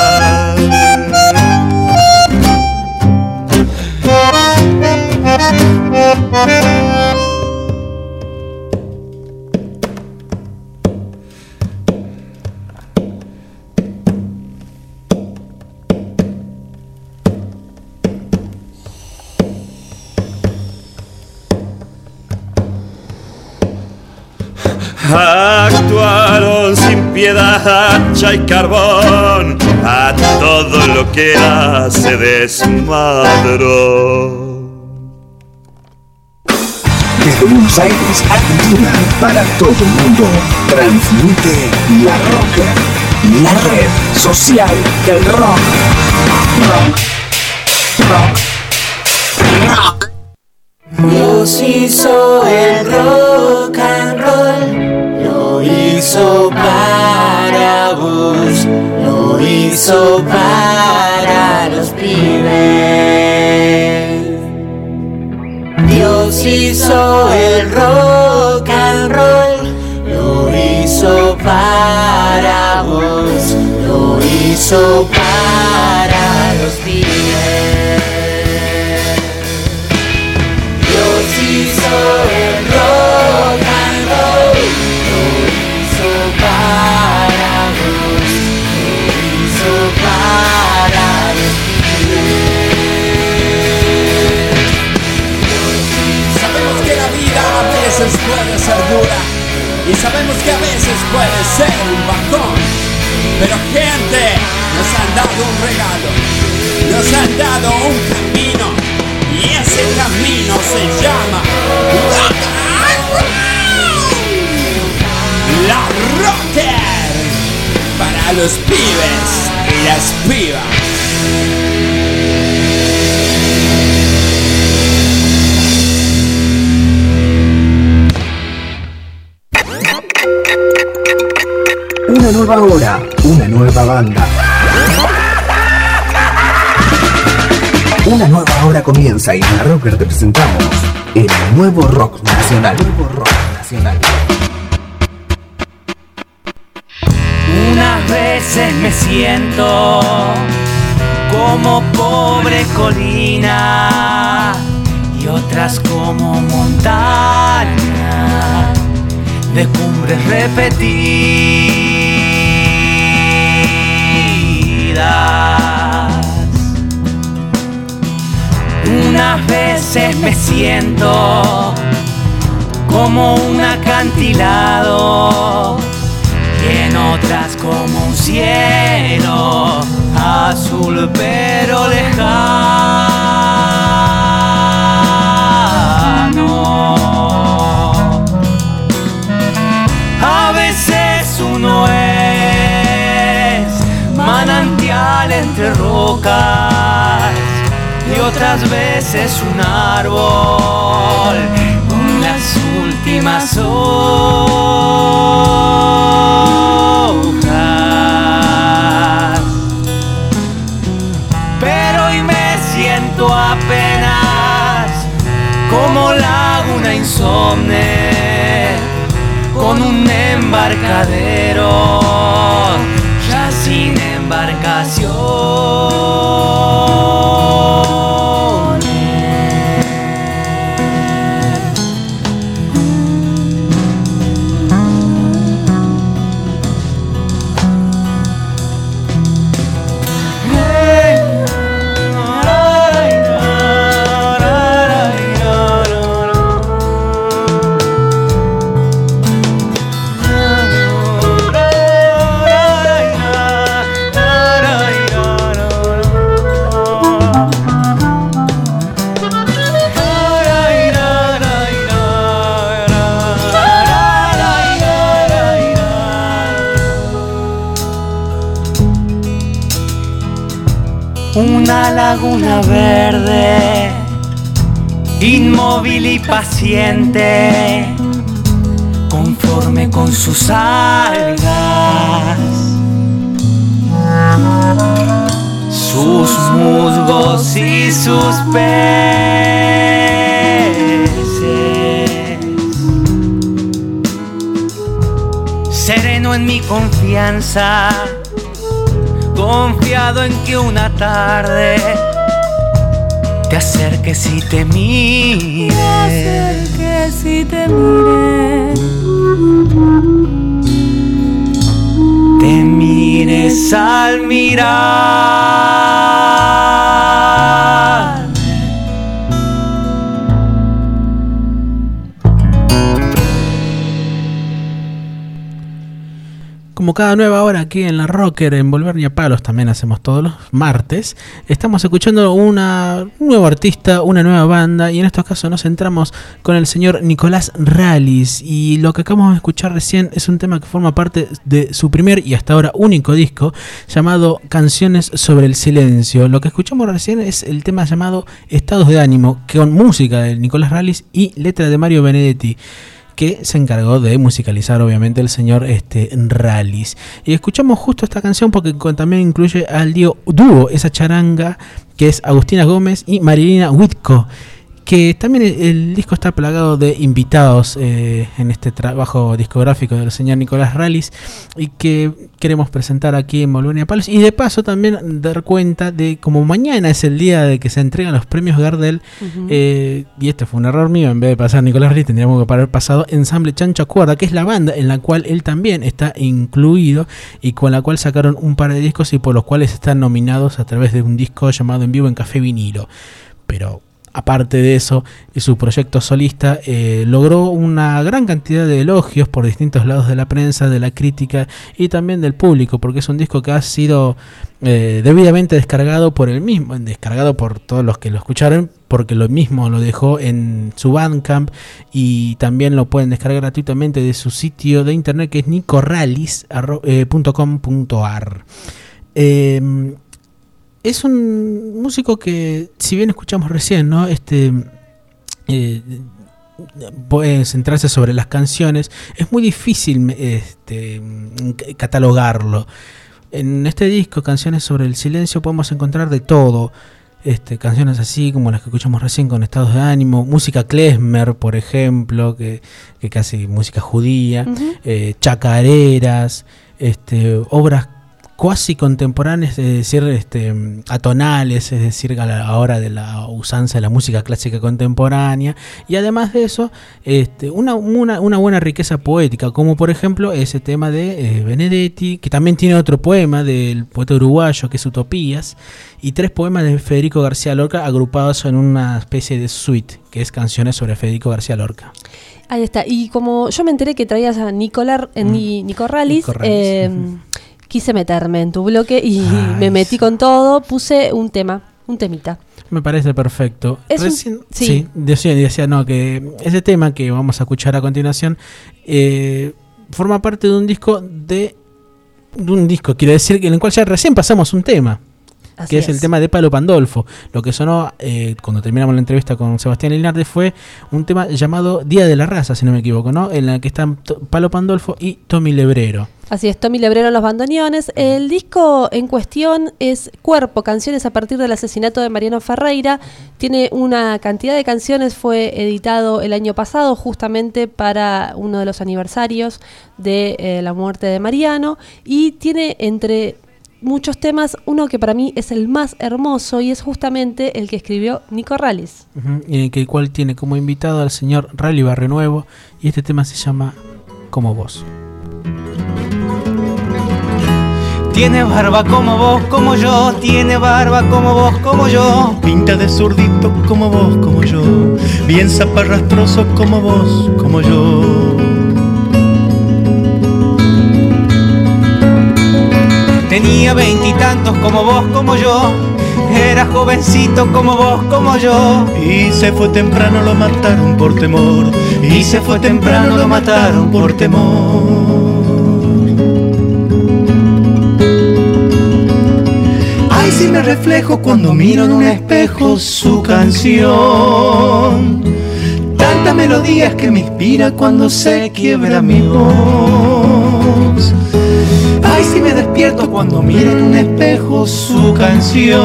Actuaron sin piedad, hacha y carbón, a todo lo que era se desmadró. Desde Buenos Aires, Argentina, para todo el mundo, transmite La Rocker, la red social del rock. Rock, rock, rock. Dios hizo el rock and roll, lo hizo para vos, lo hizo para los pibes. Dios hizo el rock and roll, lo hizo para vos, lo hizo para los pibes. Hizo el rock and roll, lo hizo para vos, lo hizo para los pibes. Sabemos que la vida a veces puede ser dura y sabemos que a veces puede ser un bajón, pero gente, nos han dado un regalo, nos han dado un camino. Y ese camino se llama Rock and Roll. La Rocker, para los pibes y las pibas. Una nueva hora, una nueva banda. Una nueva hora comienza y en La Rocker te presentamos el nuevo rock nacional. Nuevo rock nacional. Unas veces me siento como pobre colina y otras como montaña de cumbres repetidas. Unas veces me siento como un acantilado y en otras como un cielo azul pero lejano. A veces uno es manantial entre rocas y otras veces un árbol con las últimas hojas. Pero hoy me siento apenas como laguna insomne con un embarcadero ya sin embarcación. Una laguna verde, inmóvil y paciente, conforme con sus algas, sus musgos y sus peces. Sereno en mi confianza, confiado en que una tarde te acerques y te mire, te acerques y te mire, te mires al mirar. Como cada nueva hora aquí en la Rocker, en Volver ni a Palos, también hacemos todos los martes, estamos escuchando una, un nuevo artista, una nueva banda, y en estos casos nos centramos con el señor Nicolás Rallis, y lo que acabamos de escuchar recién es un tema que forma parte de su primer y hasta ahora único disco, llamado Canciones sobre el Silencio. Lo que escuchamos recién es el tema llamado Estados de Ánimo, con música de Nicolás Rallis y letra de Mario Benedetti, que se encargó de musicalizar obviamente el señor este, Rallis. Y escuchamos justo esta canción porque también incluye al dúo, esa charanga que es Agustina Gómez y Marilina Whitco, que también el, el disco está plagado de invitados eh, en este trabajo discográfico del señor Nicolás Rallis, y que queremos presentar aquí en Volver ni a Palos, y de paso también dar cuenta de como mañana es el día de que se entregan los premios Gardel. Uh-huh. eh, y este fue un error mío, en vez de pasar Nicolás Rallis tendríamos que haber pasado Ensamble Chancha Cuerda, que es la banda en la cual él también está incluido y con la cual sacaron un par de discos y por los cuales están nominados a través de un disco llamado En Vivo en Café Vinilo. Pero aparte de eso, su proyecto solista eh, logró una gran cantidad de elogios por distintos lados de la prensa, de la crítica y también del público, porque es un disco que ha sido eh, debidamente descargado por el mismo, descargado por todos los que lo escucharon, porque lo mismo lo dejó en su Bandcamp, y también lo pueden descargar gratuitamente de su sitio de internet, que es nicorallis punto com punto ar. Eh, Es un músico que, si bien escuchamos recién, ¿no? Este eh, puede centrarse sobre las canciones, es muy difícil este, catalogarlo. En este disco, Canciones sobre el Silencio, podemos encontrar de todo. Este, canciones así como las que escuchamos recién con Estados de Ánimo, música klezmer, por ejemplo, que, que casi música judía, uh-huh. eh, chacareras, este, obras cuasi contemporáneas, es decir, este, atonales, es decir, a la hora de la usanza de la música clásica contemporánea, y además de eso, este, una, una, una buena riqueza poética, como por ejemplo ese tema de eh, Benedetti, que también tiene otro poema del poeta uruguayo que es Utopías, y tres poemas de Federico García Lorca agrupados en una especie de suite, que es Canciones sobre Federico García Lorca. Ahí está, y como yo me enteré que traías a Nicolar, eh, mm. Nico Rallis, Nico Rallis. Eh, uh-huh. quise meterme en tu bloque y Ay, me metí con todo, puse un tema, un temita. Me parece perfecto. Es Recién, un, sí, sí decía, decía no, que ese tema que vamos a escuchar a continuación eh, forma parte de un disco de, de un disco, quiero decir, en el cual ya recién pasamos un tema. Así que es, es el tema de Palo Pandolfo. Lo que sonó eh, cuando terminamos la entrevista con Sebastián Linardi fue un tema llamado Día de la Raza, si no me equivoco, ¿no? En la que están Palo Pandolfo y Tommy Lebrero. Así es, Tommy Lebrero en los bandoneones. El disco en cuestión es Cuerpo, canciones a partir del asesinato de Mariano Ferreira. Tiene una cantidad de canciones, fue editado el año pasado justamente para uno de los aniversarios de eh, la muerte de Mariano, y tiene entre muchos temas uno que para mí es el más hermoso, y es justamente el que escribió Nico Rallis. Uh-huh, y en el que el cual tiene como invitado al señor Rally Barrenuevo, y este tema se llama Como Vos. Tiene barba como vos, como yo, tiene barba como vos, como yo. Pinta de zurdito como vos, como yo. Bien zaparrastroso como vos, como yo. Tenía veintitantos como vos, como yo. Era jovencito como vos, como yo. Y se fue temprano, lo mataron por temor. Y se fue temprano, lo mataron por temor. Ay, si me reflejo cuando miro en un espejo su canción. Tantas melodías que me inspira cuando se quiebra mi voz. Ay, si me despierto cuando miro en un espejo su canción.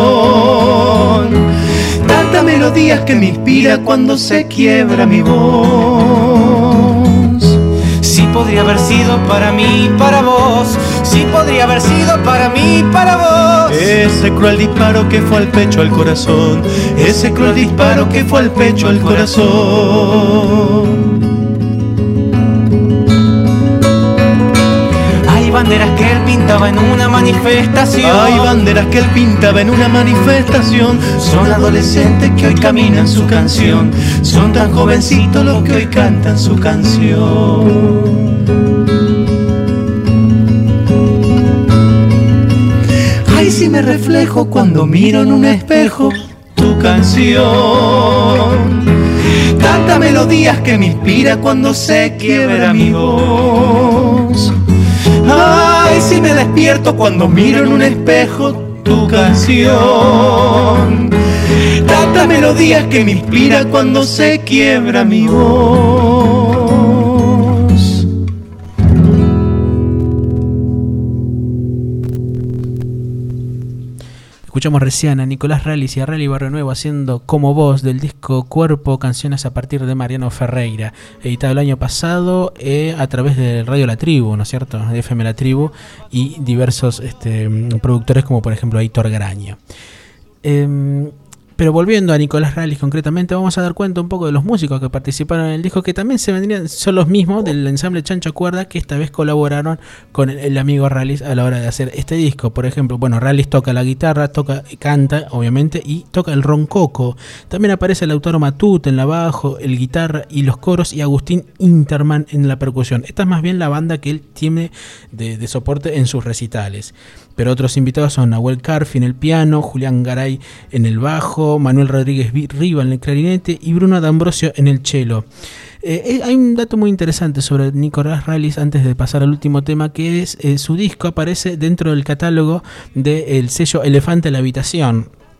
Tantas melodías que me inspira cuando se quiebra mi voz. Sí podría haber sido para mí, para vos. Sí podría haber sido para mí, para vos. Ese cruel disparo que fue al pecho, al corazón. Ese cruel disparo que fue al pecho, al corazón. Hay banderas que él pintaba en una manifestación. Hay banderas que él pintaba en una manifestación. Son adolescentes que hoy caminan su canción. Son tan jovencitos los que hoy cantan su canción. Ay, si me reflejo cuando miro en un espejo tu canción. Tantas melodías que me inspira cuando se quiebra mi voz. Ay, si me despierto cuando miro en un espejo tu canción. Tantas melodías que me inspira cuando se quiebra mi voz. Escuchamos recién a Nicolás Rallis y a Rally Barrenuevo haciendo Como Vos del disco Cuerpo, canciones a partir de Mariano Ferreira, editado el año pasado eh, a través de Radio La Tribu, ¿no es cierto? De F M La Tribu y diversos este, productores como por ejemplo Aitor Graña. Eh, Pero volviendo a Nicolás Rallis concretamente, vamos a dar cuenta un poco de los músicos que participaron en el disco, que también se vendrían, son los mismos del ensamble Chancho Cuerda, que esta vez colaboraron con el, el amigo Rallis a la hora de hacer este disco. Por ejemplo, bueno, Rallis toca la guitarra, toca, canta, obviamente, y toca el roncoco. También aparece el Lautaro Matute en la bajo, el guitarra y los coros, y Agustín Interman en la percusión. Esta es más bien la banda que él tiene de, de soporte en sus recitales. Pero otros invitados son Nahuel Carfi en el piano, Julián Garay en el bajo, Manuel Rodríguez Riva en el clarinete y Bruno D'Ambrosio en el cello. Eh, hay un dato muy interesante sobre Nicolás Rallis antes de pasar al último tema, que es eh, su disco aparece dentro del catálogo del sello Elefante en la Habitación.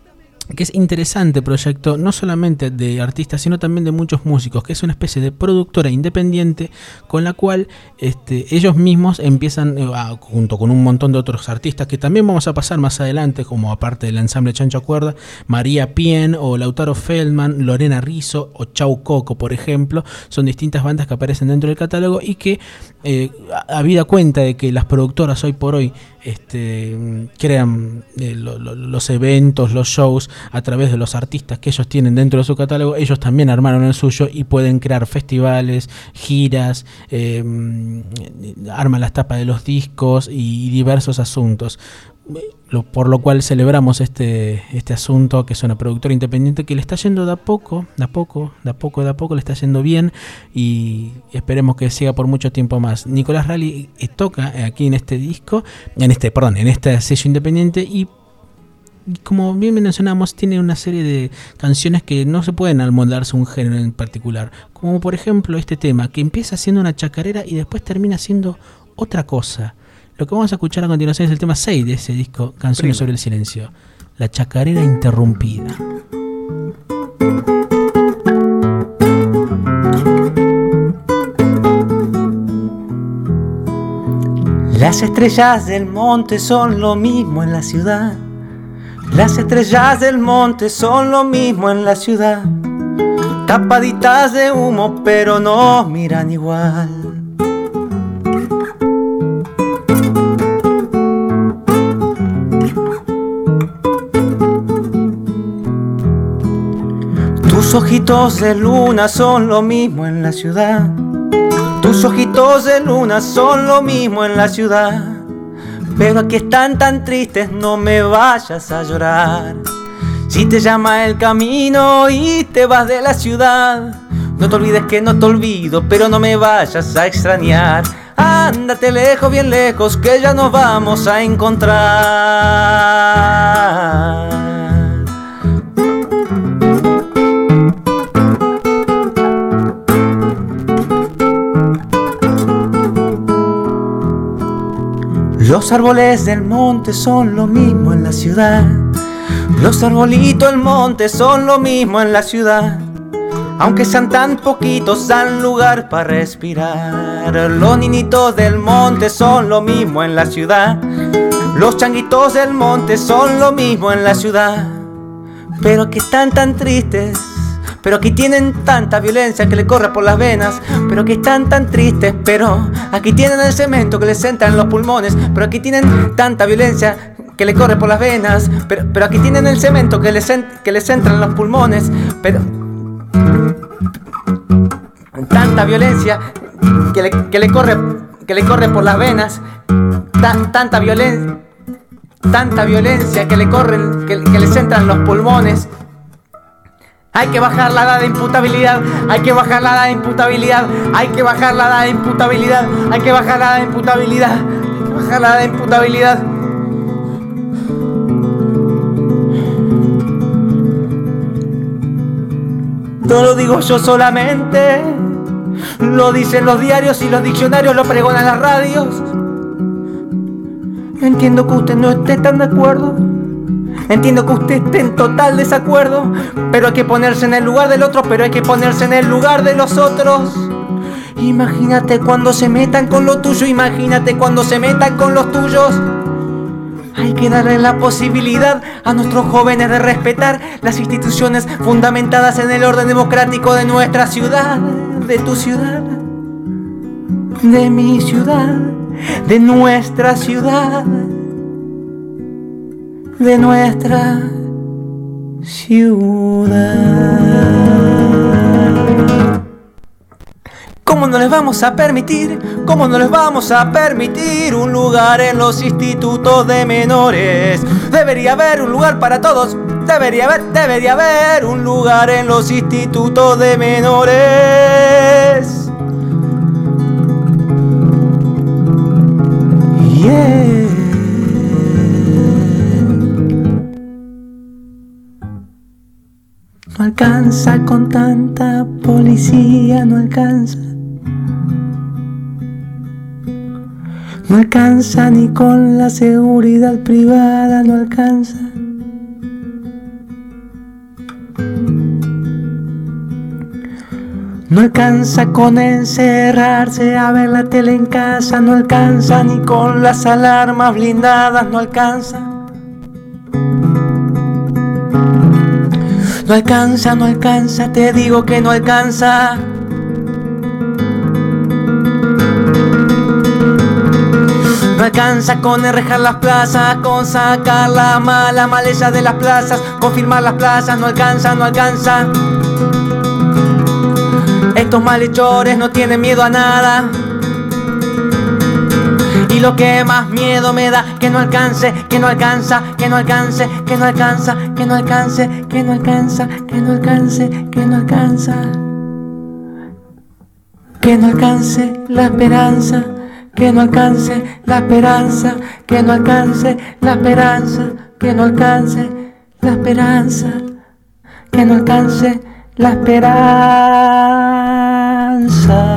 que es interesante proyecto, no solamente de artistas, sino también de muchos músicos, que es una especie de productora independiente con la cual este, ellos mismos empiezan, eh, junto con un montón de otros artistas, que también vamos a pasar más adelante, como aparte del ensamble Chancho Cuerda, María Pien o Lautaro Feldman, Lorena Rizzo o Chau Coco, por ejemplo, son distintas bandas que aparecen dentro del catálogo y que, eh, habida cuenta de que las productoras hoy por hoy este, crean eh, lo, lo, los eventos, los shows, a través de los artistas que ellos tienen dentro de su catálogo, ellos también armaron el suyo y pueden crear festivales, giras, eh, arman las tapas de los discos y diversos asuntos. Lo, por lo cual celebramos este, este asunto, que es una productora independiente que le está yendo de a poco, de a poco, de a poco, de a poco, le está yendo bien y esperemos que siga por mucho tiempo más. Nicolás Ralli toca aquí en este disco, en este, perdón, en este sello independiente y, y como bien mencionamos, tiene una serie de canciones que no se pueden amoldarse a un género en particular, como por ejemplo este tema, que empieza siendo una chacarera y después termina siendo otra cosa. Lo que vamos a escuchar a continuación es el tema seis de ese disco, Canciones sobre el Silencio, La Chacarera Interrumpida. Las estrellas del monte son lo mismo en la ciudad. Las estrellas del monte son lo mismo en la ciudad. Tapaditas de humo, pero no miran igual. Tus ojitos de luna son lo mismo en la ciudad. Tus ojitos de luna son lo mismo en la ciudad. Pero aquí están tan tristes, no me vayas a llorar. Si te llama el camino y te vas de la ciudad, no te olvides que no te olvido, pero no me vayas a extrañar. Ándate lejos, bien lejos, que ya nos vamos a encontrar. Los árboles del monte son lo mismo en la ciudad. Los arbolitos del monte son lo mismo en la ciudad. Aunque sean tan poquitos, dan lugar para respirar. Los ninitos del monte son lo mismo en la ciudad. Los changuitos del monte son lo mismo en la ciudad. Pero que están tan tristes, pero aquí tienen tanta violencia que le corre por las venas. Pero que están tan tristes, pero aquí tienen el cemento que les entra en los pulmones. Pero aquí tienen tanta violencia que le corre por las venas. Pero, pero aquí tienen el cemento que les, en, que les entra en los pulmones. Pero tanta violencia que le, que le corre que le corre por las venas. Tan, tanta violencia tanta violencia que le corren que, que les entra en los pulmones. Hay que bajar la edad de imputabilidad, hay que bajar la edad de imputabilidad, hay que bajar la edad de imputabilidad, hay que bajar la edad de imputabilidad, hay que bajar la edad de imputabilidad. No lo digo yo solamente, lo dicen los diarios y los diccionarios, lo pregonan las radios. Entiendo que usted no esté tan de acuerdo. Entiendo que usted esté en total desacuerdo, pero hay que ponerse en el lugar del otro, pero hay que ponerse en el lugar de los otros. Imagínate cuando se metan con lo tuyo, imagínate cuando se metan con los tuyos. Hay que darle la posibilidad a nuestros jóvenes de respetar las instituciones fundamentadas en el orden democrático de nuestra ciudad, de tu ciudad, de mi ciudad, de nuestra ciudad, de nuestra ciudad. ¿Cómo no les vamos a permitir, cómo no les vamos a permitir un lugar en los institutos de menores? Debería haber un lugar para todos, debería haber, debería haber un lugar en los institutos de menores. Yeah. No alcanza con tanta policía, no alcanza. No alcanza ni con la seguridad privada, no alcanza. No alcanza con encerrarse a ver la tele en casa, no alcanza ni con las alarmas blindadas, no alcanza. No alcanza, no alcanza, te digo que no alcanza. No alcanza con enrejar las plazas, con sacar la mala maleza de las plazas, con firmar las plazas, no alcanza, no alcanza. Estos malhechores no tienen miedo a nada. Y lo que más miedo me da, que no alcance, que no alcanza, que no alcance, que no alcanza, que no alcance, que no alcanza, que no alcance, que no alcanza. Que no alcance la esperanza. Que no alcance la esperanza, que no alcance la esperanza, que no alcance la esperanza, que no alcance la esperanza.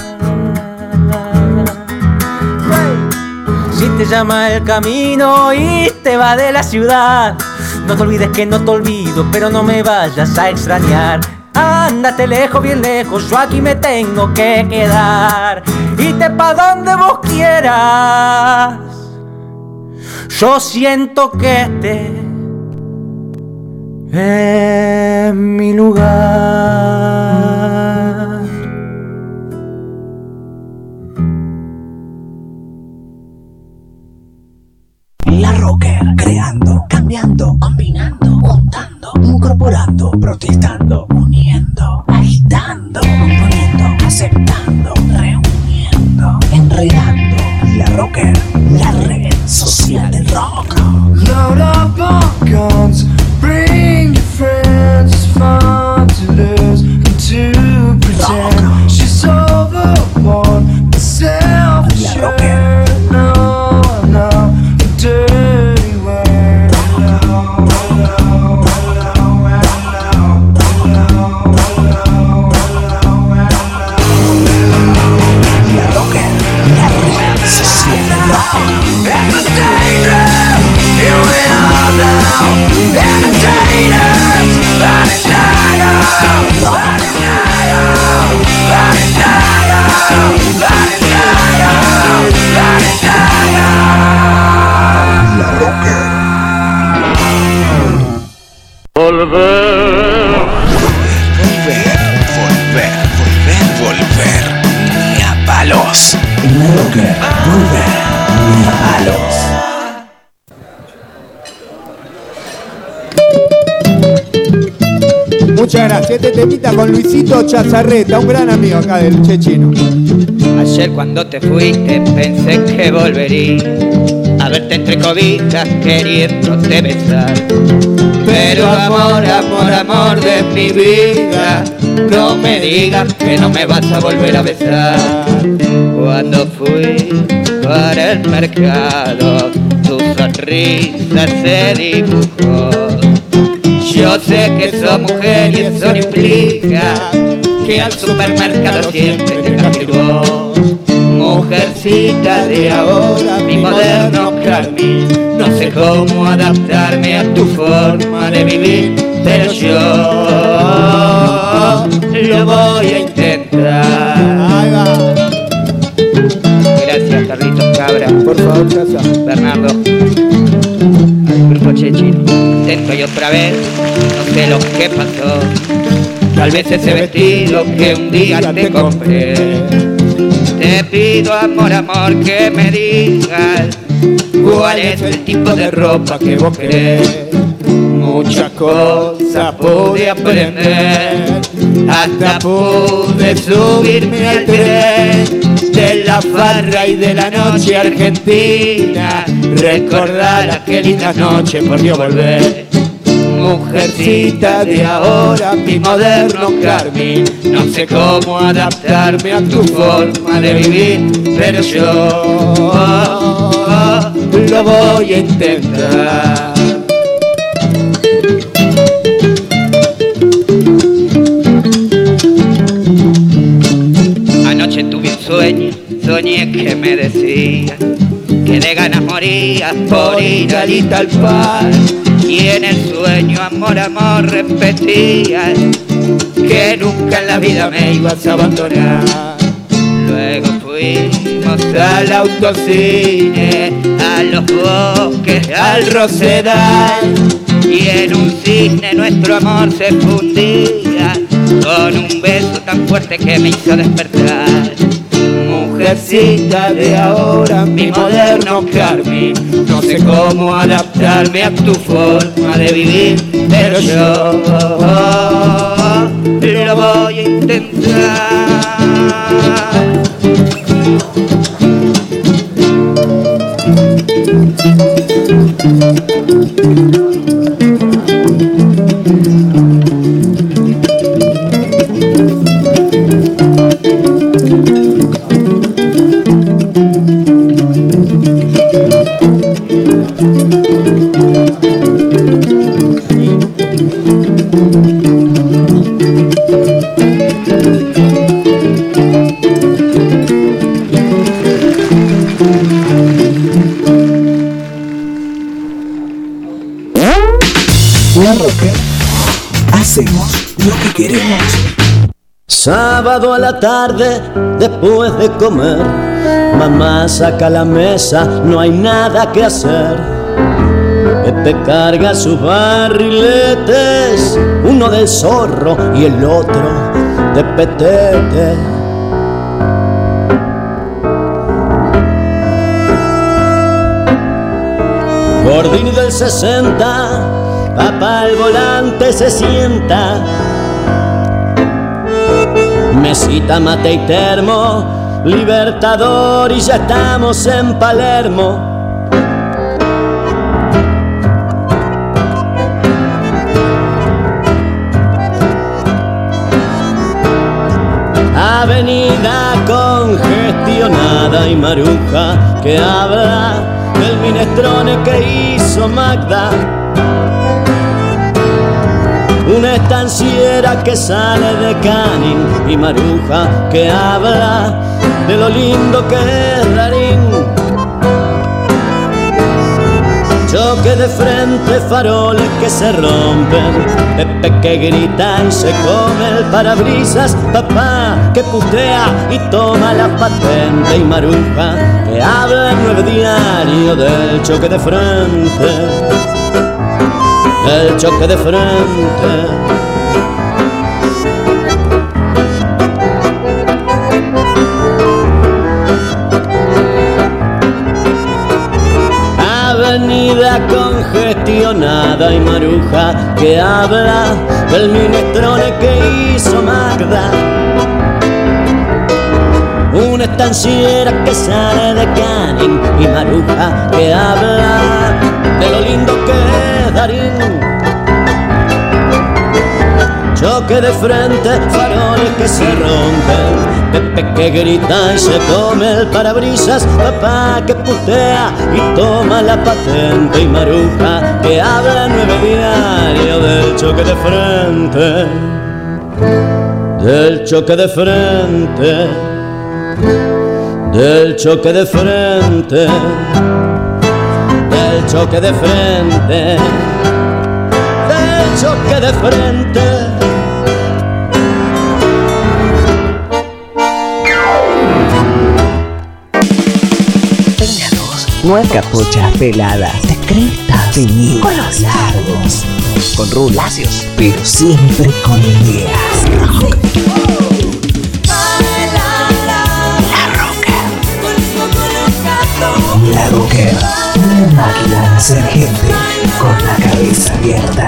Si te llama el camino y te va de la ciudad, no te olvides que no te olvido, pero no me vayas a extrañar. Ándate lejos, bien lejos, yo aquí me tengo que quedar. Irte pa' donde vos quieras. Yo siento que este es mi lugar. La Rocker, creando, cambiando, combinando, juntando, incorporando, protestando, uniendo, agitando, componiendo, aceptando, reuniendo, enredando. La Rocker, la red social del rock. Load up on guns, bring your friends. It's fun to lose and to pretend. She's over one, self-assured. No, no, dirty word. La Rocker, la red social del rock. Here we are now, entertainers, running down, running down, running down, running down, running down. La Rocker. Volver. Volver, volver, volver, volver. Ni a palos. La Rocker, volver, ni a palos. Muchas gracias. Este temita con Luisito Chazarreta, un gran amigo acá del Chechino. Ayer cuando te fuiste pensé que volvería a verte entre cobijas queriéndote besar. Pero amor, amor, amor de mi vida, no me digas que no me vas a volver a besar. Cuando fui para el mercado, tu sonrisa se dibujó. Yo sé que sos mujer y eso no implica que al supermercado siempre tengas que ir vos. Mujercita de ahora, mi moderno carmín, no sé cómo adaptarme a tu forma de vivir, pero yo lo voy a intentar. Gracias, Carlitos Cabra. Por favor, Chaza. Bernardo. Al grupo Chechino. Intento y otra vez, no sé lo que pasó. Tal vez ese vestido que un día te compré. Te pido amor, amor, que me digas cuál es el tipo de ropa que vos querés. Muchas cosas pude aprender, hasta pude subirme al tren de la farra y de la noche argentina. Recordar aquella linda noche por Dios volver. Mujercita de ahora, mi moderno carmín, no sé cómo adaptarme a tu forma de vivir, pero yo lo voy a intentar. Anoche tuve un sueño, soñé que me decía que de ganas moría por ir al Italpar. Y en el sueño, amor, amor, repetía que nunca en la vida me ibas a abandonar. Luego fuimos al autocine, a los bosques, al Rosedal, y en un cisne nuestro amor se fundía con un beso tan fuerte que me hizo despertar. Mujercita de ahora, mi moderno Carmen, no sé cómo adaptarme a tu forma de vivir, pero yo lo voy a intentar. Hacemos lo que queremos. Sábado a la tarde, después de comer, mamá saca la mesa, no hay nada que hacer. Pepe carga sus barriletes, uno del Zorro y el otro de Petete. Gordini del sesenta, papá al volante se sienta. Mesita, mate y termo, Libertador y ya estamos en Palermo. Avenida congestionada y Maruja que habla del minestrone que hizo Magda. Una estanciera que sale de Canning y Maruja que habla de lo lindo que es Darín. Choque de frente, faroles que se rompen, Pepe que grita y se come el parabrisas, papá que putea y toma la patente y Maruja que habla en Nueve Diario del choque de frente. El choque de frente. Avenida congestionada y Maruja que habla del minestrone que hizo Magda. Una estanciera que sale de Canning y Maruja que habla de lo lindo que es Darín. Choque de frente, faroles que se rompen, Pepe que grita y se come el parabrisas, papá que putea y toma la patente y Maruja que habla en Nueve Diario del choque de frente. Del choque de frente. Del choque de frente. Del choque de frente. Del choque de frente. Peinados, nueve capuchas peladas, de crestas, teñidos, con los largos, con rulos, pero siempre con ideas. La Rocker, una máquina de hacer gente con la cabeza abierta.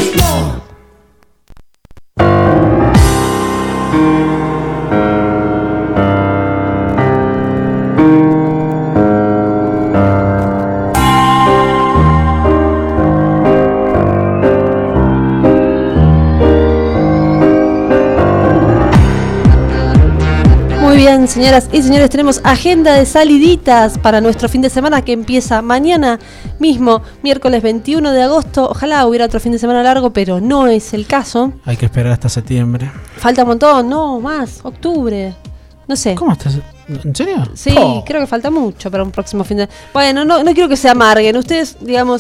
Bien, señoras y señores, tenemos agenda de saliditas para nuestro fin de semana que empieza mañana mismo, miércoles veintiuno de agosto. Ojalá hubiera otro fin de semana largo, pero no es el caso. Hay que esperar hasta septiembre. Falta un montón, no, más, octubre. No sé. ¿Cómo estás? ¿En serio? Sí, oh. Creo que falta mucho para un próximo fin de... Bueno, no, no quiero que se amarguen. Ustedes, digamos,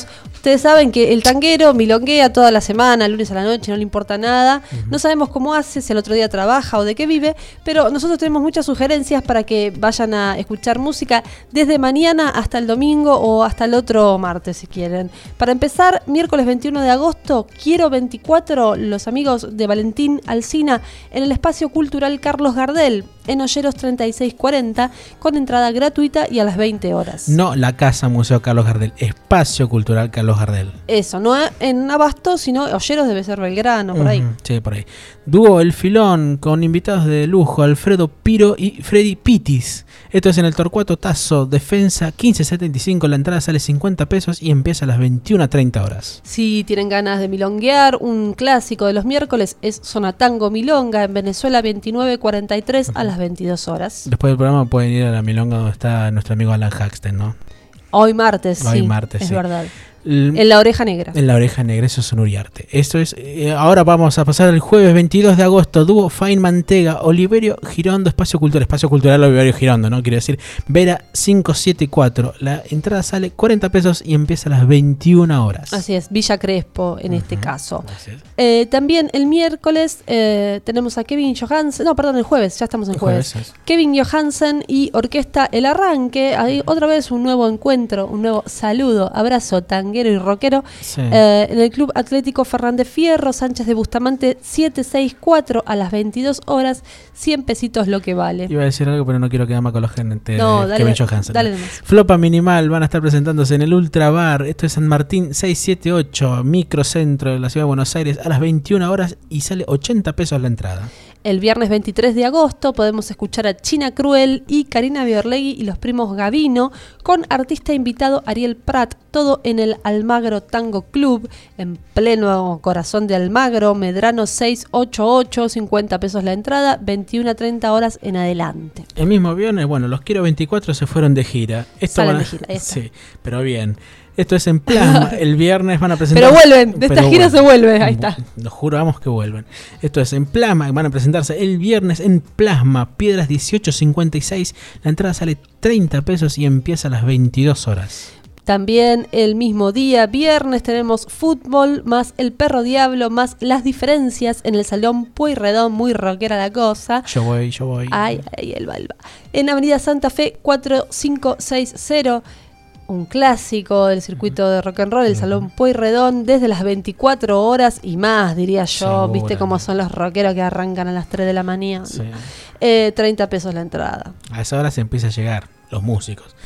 Ustedes saben que el tanguero milonguea toda la semana, lunes a la noche, no le importa nada. Uh-huh. No sabemos cómo hace, si el otro día trabaja o de qué vive, pero nosotros tenemos muchas sugerencias para que vayan a escuchar música desde mañana hasta el domingo o hasta el otro martes, si quieren. Para empezar, miércoles veintiuno de agosto, Quiero veinticuatro, los amigos de Valentín Alsina, en el Espacio Cultural Carlos Gardel, en Olleros treinta y seis cuarenta, con entrada gratuita y a las veinte horas. No la Casa Museo Carlos Gardel, Espacio Cultural Carlos Gardel. Eso, no en Abasto, sino Olleros debe ser Belgrano, por uh-huh, ahí. Sí, por ahí. Dúo El Filón, con invitados de lujo, Alfredo Piro y Freddy Pitis. Esto es en el Torcuato Tazo, Defensa quince setenta y cinco, la entrada sale cincuenta pesos y empieza a las veintiuna a treinta horas. Si tienen ganas de milonguear, un clásico de los miércoles es Sonatango Milonga, en Venezuela veintinueve cuarenta y tres uh-huh. a las veintidós horas. Después del programa pueden ir a la milonga donde está nuestro amigo Alan Haxton, ¿no? Hoy martes, Hoy sí, martes, es sí. verdad. En la Oreja Negra. En la Oreja Negra, eso es un Uriarte. Esto es, eh, ahora vamos a pasar el jueves veintidós de agosto, dúo Fain Mantega, Oliverio Girondo, Espacio Cultural, Espacio Cultural Oliverio Girondo, ¿no? Quiero decir, Vera quinientos setenta y cuatro. La entrada sale cuarenta pesos y empieza a las veintiuna horas. Así es, Villa Crespo en uh-huh. este caso. Eh, también el miércoles eh, tenemos a Kevin Johansen, no, perdón, el jueves, ya estamos en el jueves. jueves Kevin Johansen y Orquesta El Arranque, ahí otra vez un nuevo encuentro, un nuevo saludo, abrazo, tango y rockero, sí. eh, en el Club Atlético Fernández Fierro, Sánchez de Bustamante siete seis cuatro a las veintidós horas, cien pesitos lo que vale. Iba a decir algo, pero no quiero quedar mal con la gente no, de dale, Kevin Johansen. Dale nomás. Flopa Minimal van a estar presentándose en el Ultra Bar, esto es San Martín seiscientos setenta y ocho, microcentro de la ciudad de Buenos Aires, a las veintiuna horas y sale ochenta pesos la entrada. El viernes veintitrés de agosto podemos escuchar a China Cruel y Karina Biorlegui y los primos Gavino con artista invitado Ariel Prat, todo en el Almagro Tango Club, en pleno corazón de Almagro, Medrano seiscientos ochenta y ocho, cincuenta pesos la entrada, veintiuna a treinta horas en adelante. El mismo viernes, bueno, los Quiero veinticuatro se fueron de gira. Esto Salen van a, de gira, ahí está. Sí, pero bien. Esto es en Plasma. El viernes van a presentar. Pero vuelven, de esta gira se vuelve, ahí está. Nos juramos que vuelven. Esto es en Plasma. Van a presentarse el viernes en Plasma, Piedras dieciocho cincuenta y seis. La entrada sale treinta pesos y empieza a las veintidós horas. También el mismo día, viernes, tenemos fútbol, más El Perro Diablo, más Las Diferencias en el Salón Pueyrredón, muy rockera la cosa. Yo voy, yo voy. Ay, ay, el balba. En Avenida Santa Fe cuatro cinco seis cero. Un clásico del circuito de rock and roll, el Salón Pueyrredón, desde las veinticuatro horas y más, diría yo. Segura. Viste cómo son los rockeros que arrancan a las tres de la mañana. Sí. Eh, treinta pesos la entrada. A esa hora se empieza a llegar, los músicos.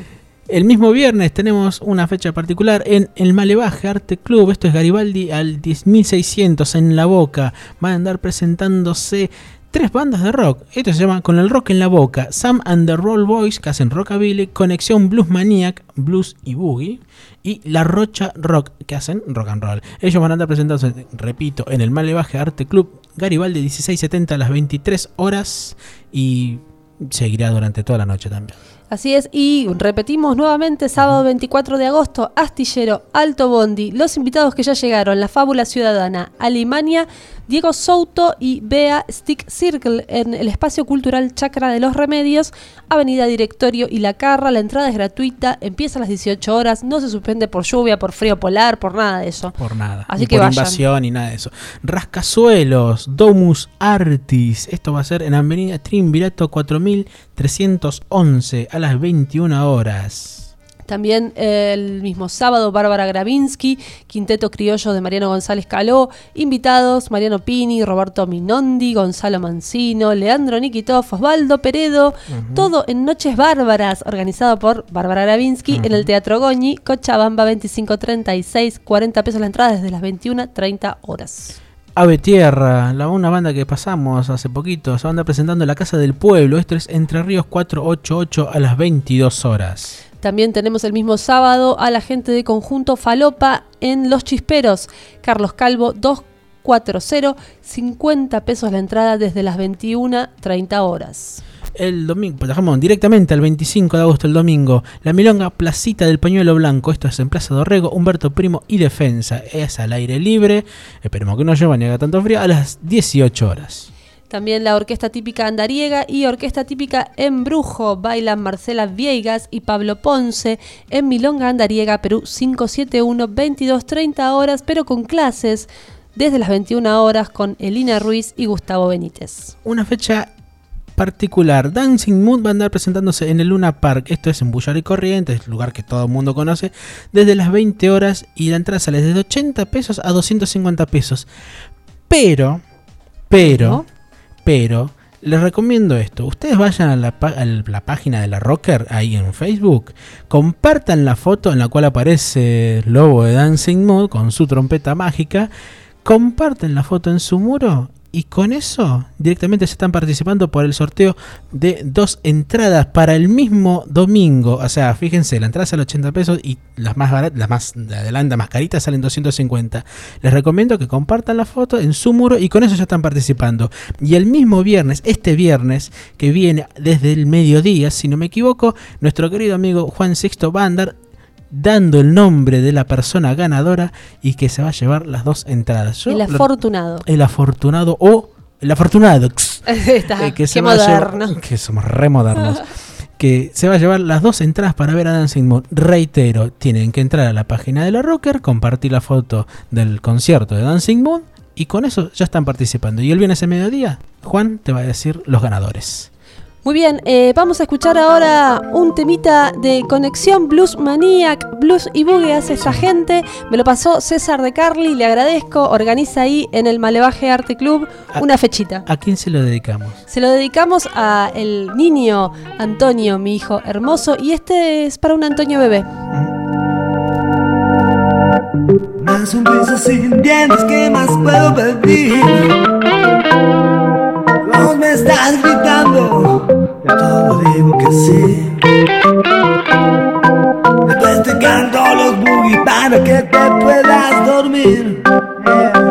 El mismo viernes tenemos una fecha particular en el Malevaje Arte Club. Esto es Garibaldi al diez mil seiscientos en La Boca. Van a andar presentándose tres bandas de rock. Esto se llama Con el Rock en la Boca. Sam and the Roll Boys, que hacen rockabilly. Conexión Blues Maniac, blues y boogie. Y La Rocha Rock, que hacen rock and roll. Ellos van a andar presentándose, repito, en el Malevaje Arte Club Garibaldi dieciséis setenta a las veintitrés horas. Y seguirá durante toda la noche también. Así es, y repetimos nuevamente, sábado veinticuatro de agosto, Astillero, Alto Bondi, los invitados que ya llegaron, La Fábula Ciudadana, Alemania, Diego Souto y Bea Stick Circle en el Espacio Cultural Chacra de los Remedios, Avenida Directorio y La Carra. La entrada es gratuita, empieza a las dieciocho horas, no se suspende por lluvia, por frío polar, por nada de eso. Por nada, así ni que por vayan. Invasión ni nada de eso. Rascazuelos, Domus Artis, esto va a ser en Avenida Triunvirato cuatro mil trescientos once a las veintiuna horas. También eh, el mismo sábado, Bárbara Gravinsky, Quinteto Criollo de Mariano González Caló, invitados Mariano Pini, Roberto Minondi, Gonzalo Mancino, Leandro Nikitov, Osvaldo Peredo, uh-huh. todo en Noches Bárbaras, organizado por Bárbara Gravinsky, uh-huh. en el Teatro Goñi, Cochabamba veinticinco treinta y seis, cuarenta pesos la entrada desde las veintiuna a treinta horas. Ave Tierra, la una banda que pasamos hace poquito, se va a andar presentando en la Casa del Pueblo. Esto es Entre Ríos cuatrocientos ochenta y ocho a las veintidós horas. También tenemos el mismo sábado a la gente de Conjunto Falopa en Los Chisperos. Carlos Calvo doscientos cuarenta, cincuenta pesos la entrada desde las veintiuna a treinta horas. El domingo, pues dejamos directamente al veinticinco de agosto, el domingo, la milonga Placita del Pañuelo Blanco. Esto es en Plaza Dorrego, Humberto Primo y Defensa. Es al aire libre, esperemos que no llueva ni haga tanto frío, a las dieciocho horas. También la Orquesta Típica Andariega y Orquesta Típica Embrujo. Bailan Marcela Viegas y Pablo Ponce en Milonga Andariega, Perú cinco siete uno, veintidós treinta horas, pero con clases desde las veintiuna horas con Elina Ruiz y Gustavo Benítez. Una fecha particular. Dancing Mood va a andar presentándose en el Luna Park. Esto es en Bullard y Corrientes, lugar que todo el mundo conoce, desde las veinte horas, y la entrada sale desde ochenta pesos a doscientos cincuenta pesos. Pero, pero, ¿no? pero, les recomiendo esto. Ustedes vayan a la, a la página de la Rocker ahí en Facebook, compartan la foto en la cual aparece el logo de Dancing Mood con su trompeta mágica, comparten la foto en su muro y con eso directamente se están participando por el sorteo de dos entradas para el mismo domingo. O sea, fíjense, la entrada sale ochenta pesos y las más baratas, las más de adelante, más caritas, salen doscientos cincuenta. Les recomiendo que compartan la foto en su muro y con eso ya están participando. Y el mismo viernes, este viernes que viene desde el mediodía, si no me equivoco, nuestro querido amigo Juan Sixto va a andar dando el nombre de la persona ganadora y que se va a llevar las dos entradas. Yo el afortunado. El afortunado o el afortunado. Está, eh, que se qué va moderno. A llevar, que somos re modernos. Que se va a llevar las dos entradas para ver a Dancing Mood. Reitero, tienen que entrar a la página de la Rocker, compartir la foto del concierto de Dancing Mood y con eso ya están participando. Y el viernes a mediodía, Juan te va a decir los ganadores. Muy bien, eh, vamos a escuchar ahora un temita de Conexión Blues Maniac, Blues y Boogie hace esta gente. Me lo pasó César de Carli, le agradezco. Organiza ahí en el Malevaje Arte Club una fechita. ¿A quién se lo dedicamos? Se lo dedicamos a el niño Antonio, mi hijo hermoso, y este es para un Antonio bebé. Una sonrisa sin dientes, ¿qué más puedo pedir? Vos me estás gritando, yo todo digo que sí. Después te canto los boogie para que te puedas dormir. Yeah.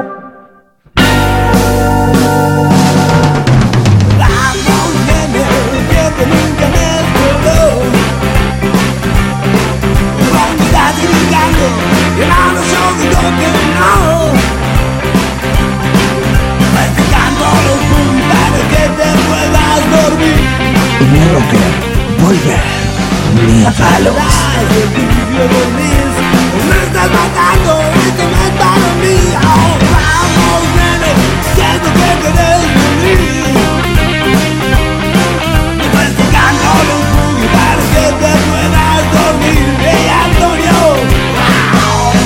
Vamos, nene, el tiempo nunca me esperó. Vos me estás gritando, y ahora yo digo que no. Después te canto los boogie para que te puedas dormir. En la Rocker, vuelve Mía Palos. Me estás matando, esto no es para mí. Oh, vamos, nene, siento que querés venir. Después te canto los boogie para que te puedas dormir. Hey, Antonio, wow.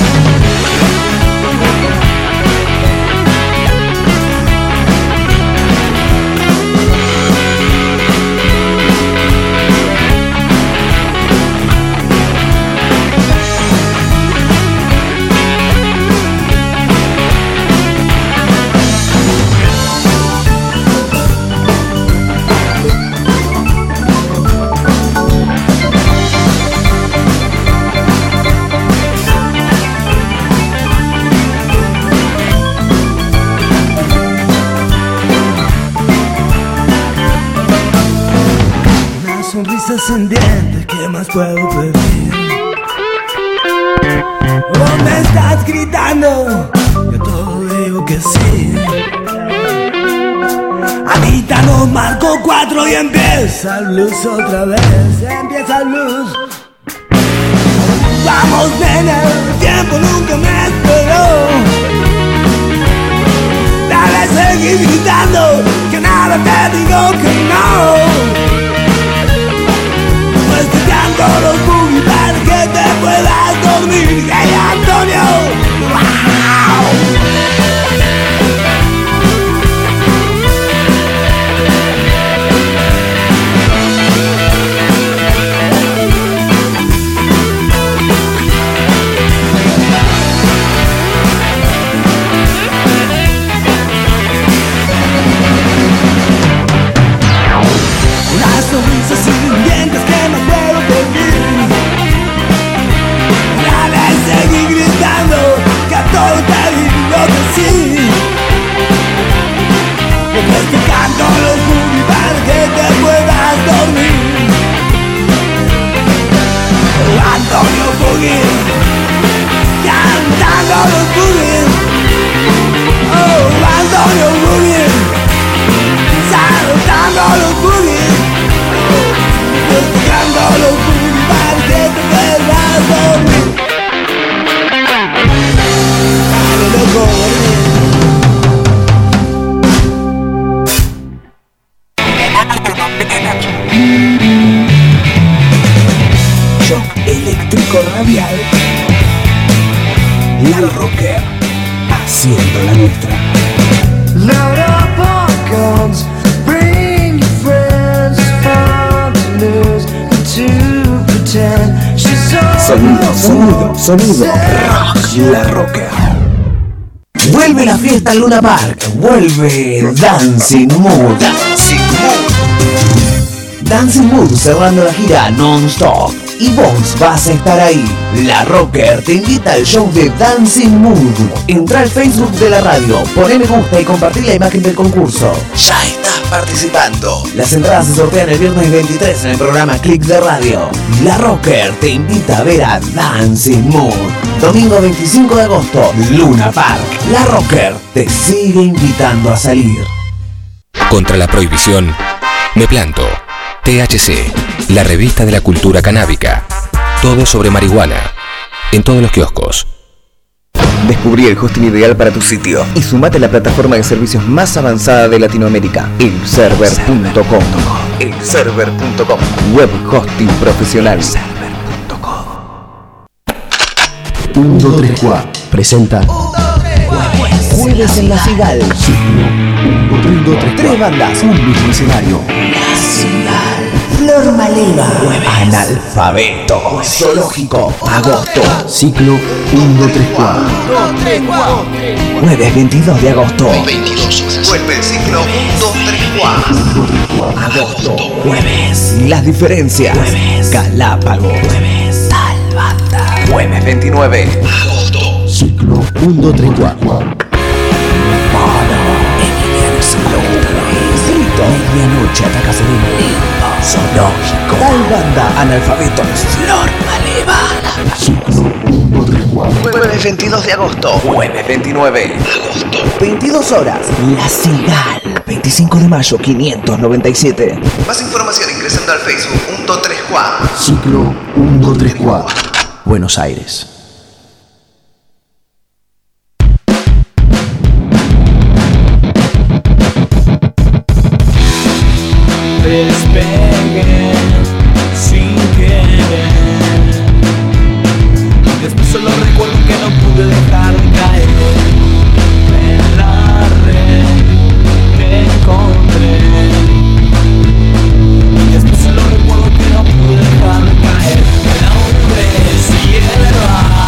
Sonrisas en dientes, ¿qué más puedo pedir? Oh, me estás gritando, yo todo digo que sí. Ahorita nos marco cuatro y empieza el blues otra vez. Empieza el blues. Vamos, nena, el tiempo nunca me esperó. Dale, seguir gritando, que nada te digo que no. Pues te canto los boogie para que te puedas dormir. Hey, Antonio, wow. Una sonrisa sin dientes, ¿qué más puedo pedir? Dale, seguí gritando, que a todo te digo que sí. Después te canto los boogie para que te puedas dormir. Oh, Antonio Boogie, cantando los boogie. Oh, Antonio Boogie. solo la nuestra. Load up on guns, bring your friends, it's fun to lose and to pretend she's all Sonido, sonido, sonido. Rock, la rocker. Vuelve la fiesta al Luna Park. Vuelve Dancing Mood. Dancing Mood. Dancing Mood cerrando la gira non-stop. Y vos vas a estar ahí. La Rocker te invita al show de Dancing Mood. Entra al Facebook de la radio, poné me gusta y compartí la imagen del concurso. Ya estás participando. Las entradas se sortean el viernes veintitrés en el programa Click de Radio. La Rocker te invita a ver a Dancing Mood. Domingo veinticinco de agosto, Luna Park. La Rocker te sigue invitando a salir. Contra la prohibición, me planto. T H C, la revista de la cultura canábica. Todo sobre marihuana. En todos los kioscos. Descubrí el hosting ideal para tu sitio y sumate a la plataforma de servicios más avanzada de Latinoamérica, el server punto com. el server punto com. Web hosting profesional. uno, dos, tres, cuatro. Presenta Jueves en la Cigal. uno, dos, tres, tres bandas, un mismo escenario. La Cigal. Flor Maleva. Analfabeto. Zoológico. Agosto. Ciclo uno, dos, tres, cuatro. Jueves veintidós de agosto. Vuelve el ciclo dos, tres, cuatro. Agosto. Jueves. Las diferencias. Jueves. Galápago. Jueves. Tal banda. Jueves veintinueve. Agosto. Ciclo uno, dos, tres, cuatro. Emiliano Zapata. Grito. Medianoche ataca Serena. Zoológico. Tal banda. Analfabetos. Flor Maleva. Ciclo uno, tres, cuatro. Jueves veintidós de agosto. Jueves veintinueve. Agosto. veintidós horas. La Cigal. veinticinco de mayo, quinientos noventa y siete. Más información ingresando al Facebook uno, tres, cuatro. Ciclo uno, dos, tres, cuatro. Buenos Aires. Despegué sin querer. Después solo recuerdo que no pude dejar de caer en la red que encontré. Después solo recuerdo que no pude dejar de caer en la nube hierba.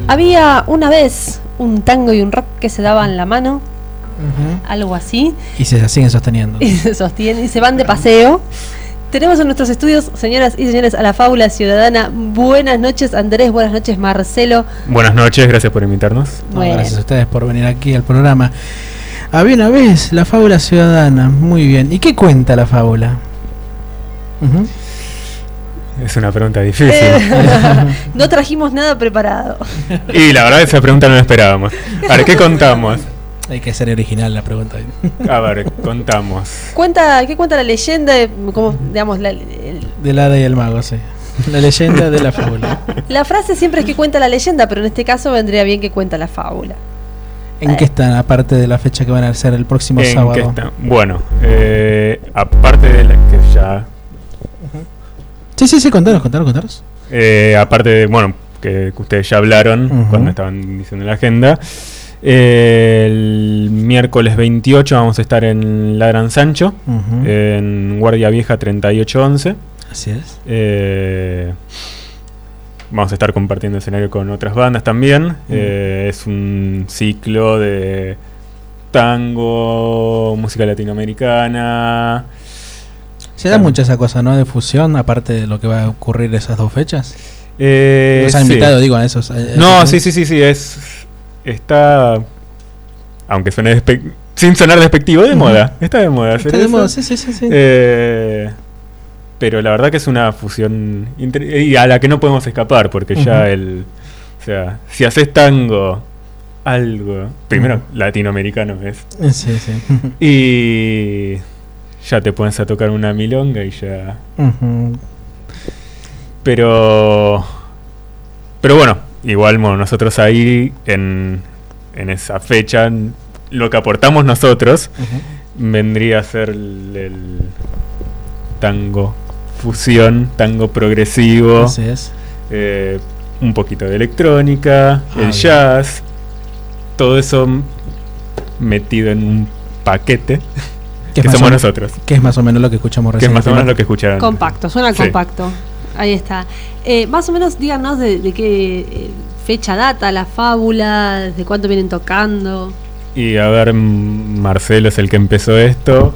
Había una vez un tango y un rock que se daban la mano, Ujú. algo así, Y se siguen sosteniendo. y se sostienen y se van de paseo. Tenemos en nuestros estudios, señoras y señores, a la Fábula Ciudadana. Buenas noches, Andrés. Buenas noches, Marcelo. Buenas noches, gracias por invitarnos. No, Bueno. gracias a ustedes por venir aquí al programa. Había una vez la fábula ciudadana. Muy bien. ¿Y qué cuenta la fábula? Ujú. Es una pregunta difícil. No trajimos nada preparado. Y la verdad esa pregunta no la esperábamos. A ver, ¿qué contamos? Hay que ser original la pregunta. A ver, contamos. Cuenta, ¿qué cuenta la leyenda? De, como, digamos, la, el- Del hada y el mago, sí. La leyenda de la fábula. la frase siempre es que cuenta la leyenda, pero en este caso vendría bien que cuenta la fábula. ¿En qué están, aparte de la fecha que van a ser el próximo ¿En sábado? qué está? Bueno, eh, aparte de la que ya... Sí, sí, sí, contanos, contanos, contanos. eh, aparte de, bueno, que, que ustedes ya hablaron Ujú. cuando estaban diciendo la agenda. eh, el miércoles veintiocho vamos a estar en Ladran Sancho, Ujú. en Guardia Vieja treinta y ocho once. Así es. Eh, vamos a estar compartiendo escenario con otras bandas también. Eh, es un ciclo de tango, música latinoamericana. Se da mucha esa cosa, ¿no? De fusión, aparte de lo que va a ocurrir esas dos fechas. Eh, Los han sí. invitado, digo, a esos. a- a No, esos- sí, sí, sí, sí, es está, aunque suene despe- sin sonar despectivo, de Ujú. moda. Está de moda hacer Está de eso. moda, sí, sí, sí, sí. Eh, pero la verdad que es una fusión inter- y a la que no podemos escapar, porque Ujú. ya el, o sea, si haces tango, algo, primero Ujú. latinoamericano es, Eh, Sí, sí. y ya te pones a tocar una milonga y ya. Ujú. Pero. Pero bueno, igual bueno, nosotros ahí en, en esa fecha, n- lo que aportamos nosotros vendría a ser el, el tango fusión, tango progresivo, Así es. eh, un poquito de electrónica, Ah, el bien. jazz, todo eso m- metido en un paquete que, es más somos o- nosotros. Que es más o menos lo que escuchamos Que recién. es más o menos lo que escucharon. Compacto, suena Sí. compacto. Ahí está. Eh, más o menos díganos de, de qué eh, fecha data la fábula, desde cuánto vienen tocando. Y a ver, m- Marcelo es el que empezó esto.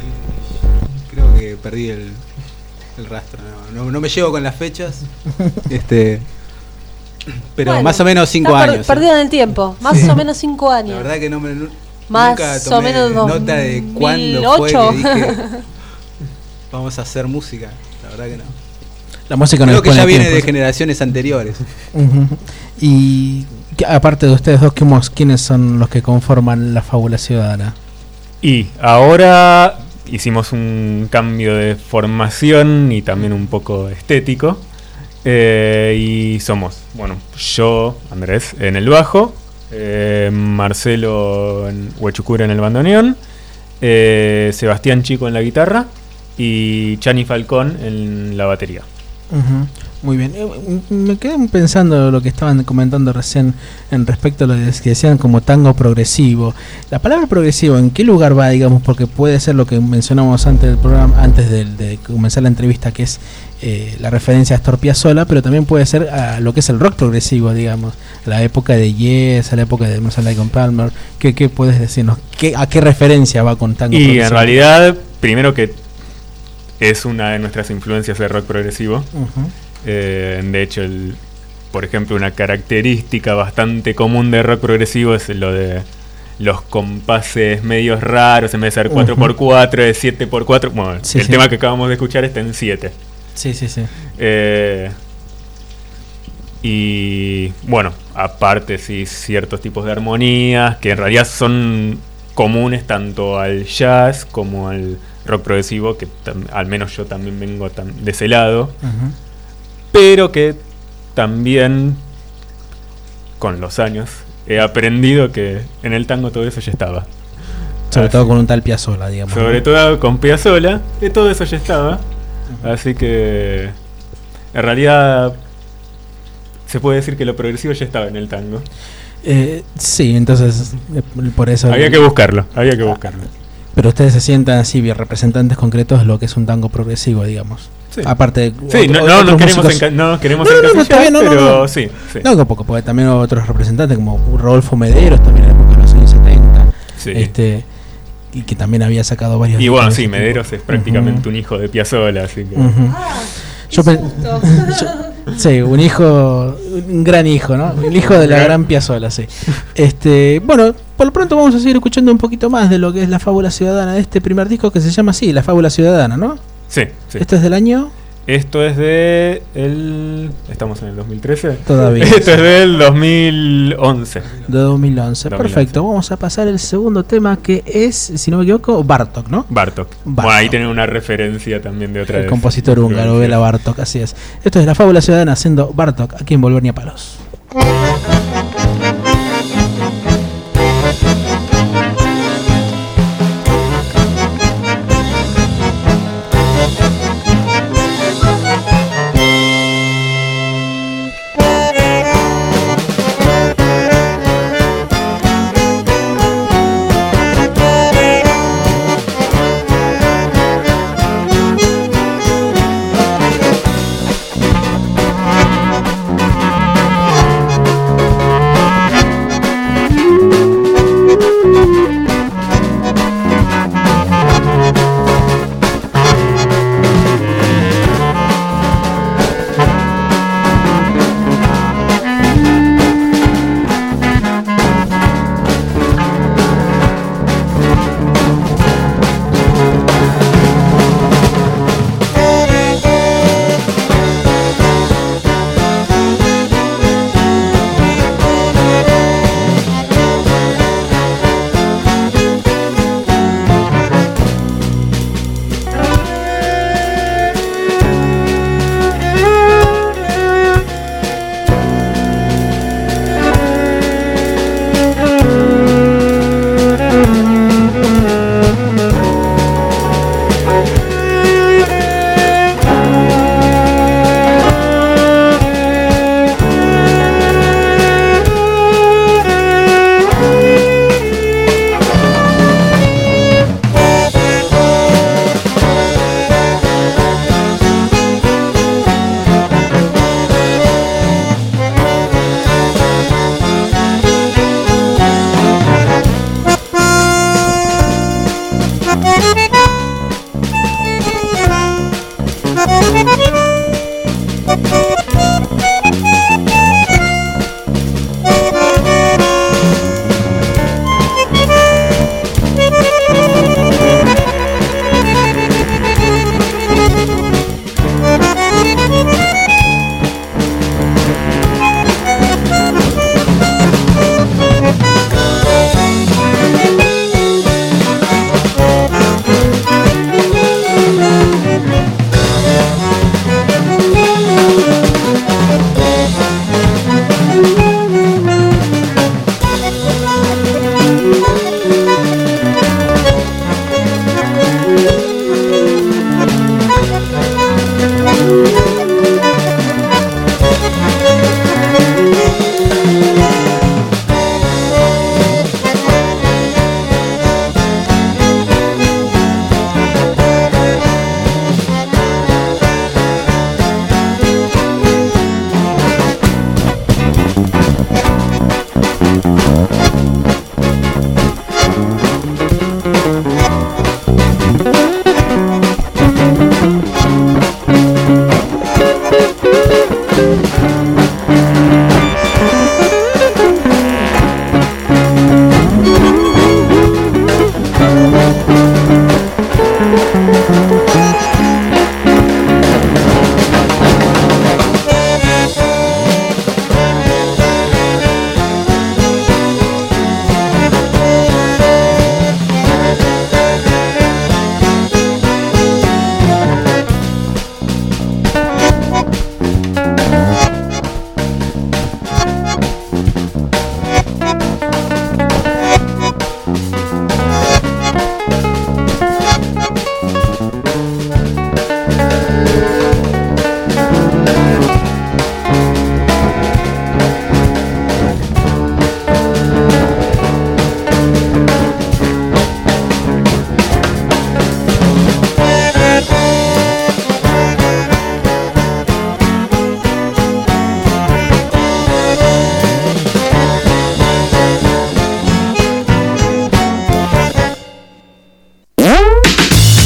Creo que perdí el, el rastro. No, no, no me llevo con las fechas. este Pero Bueno, más o menos cinco está per- años. ¿eh? Perdido en el tiempo, más Sí. o menos cinco años. La verdad que no me, nu- Más nunca o tomé menos nota de cuándo fue dos que mil ocho. dije vamos a hacer música. La verdad que no. La música no Creo les que pone ya viene tiempo. de generaciones anteriores. Ujú. Y que- aparte de ustedes dos, ¿quiénes ¿quiénes son los que conforman la fábula ciudadana? Y ahora hicimos un cambio de formación y también un poco estético. Eh, y somos, bueno, yo, Andrés, en el bajo, eh, Marcelo en Huechucura en el bandoneón, eh, Sebastián Chico en la guitarra y Chani Falcón en la batería. Ujú. Muy bien. Eh, m- Me quedé pensando lo que estaban comentando recién en respecto a lo de- que decían como tango progresivo. La palabra progresivo, ¿en qué lugar va, digamos? Porque puede ser lo que mencionamos antes del programa, antes de, de comenzar la entrevista, que es eh, la referencia a Astor Piazzolla, pero también puede ser a lo que es el rock progresivo, digamos, a la época de Yes, a la época de Emerson Lake and Palmer. ¿Qué, qué puedes decirnos? ¿Qué, ¿A qué referencia va con tango Y progresivo? en realidad, primero que es una de nuestras influencias de rock progresivo. Ujú. Eh, de hecho, el, por ejemplo, una característica bastante común de rock progresivo es lo de los compases medios raros, en vez de ser cuatro por cuatro, es siete por cuatro. Bueno, Sí, el sí. tema que acabamos de escuchar está en siete. Sí, sí, sí. Eh, y bueno, aparte, sí, ciertos tipos de armonías que en realidad son comunes tanto al jazz como al rock progresivo, que tam- al menos yo también vengo tam- de ese lado, Ujú. pero que también con los años he aprendido que en el tango todo eso ya estaba. Sobre Así- todo con un tal Piazzolla, digamos. sobre ¿no? todo con Piazzolla, que todo eso ya estaba. Así que en realidad se puede decir que lo progresivo ya estaba en el tango. Eh, sí, entonces eh, por eso... Había que buscarlo, había que buscarlo. Pero ustedes se sientan así, bien representantes concretos de lo que es un tango progresivo, digamos. Sí. Aparte de sí, otro, no, no, otros no queremos, músicos. enca- no queremos No, no, no, encasillar, está bien, no, no, pero no. sí, sí. No, que poco, porque también otros representantes como Rodolfo Mederos, también en la época de los años setenta. Sí. Este, y que también había sacado varios. Y bueno, discos de sí, ese Mederos tipo. es prácticamente Ujú. un hijo de Piazzolla, así que... Ujú. Yo, pe- yo- sí, un hijo, un gran hijo, ¿no? El hijo de la gran Piazzolla, sí. Este, bueno, por lo pronto vamos a seguir escuchando un poquito más de lo que es la fábula ciudadana de este primer disco que se llama así, La Fábula Ciudadana, ¿no? Sí, sí. Esto es del año. Esto es de el... ¿Estamos en el dos mil trece? Todavía. Esto es del dos mil once. De dos mil once. dos mil once. Perfecto. Vamos a pasar el segundo tema que es, si no me equivoco, Bartók, ¿no? Bartók. Bartók. Bueno, ahí tienen una referencia también de otra El vez. compositor húngaro, Bela Bartók, así es. Esto es La Fábula Ciudadana haciendo Bartók aquí en Volver ni a Palos.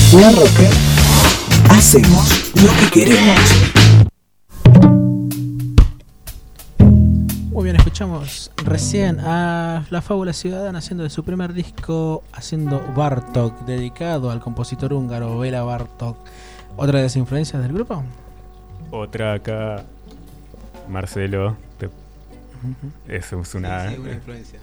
La Roca. Hacemos lo que queremos. Muy bien, escuchamos recién a La Fábula Ciudadana haciendo de su primer disco, haciendo Bartók, dedicado al compositor húngaro Béla Bartók. ¿Otra de las influencias del grupo? Otra acá, Marcelo, te, uh-huh. Eso es una, sí, sí, una influencia.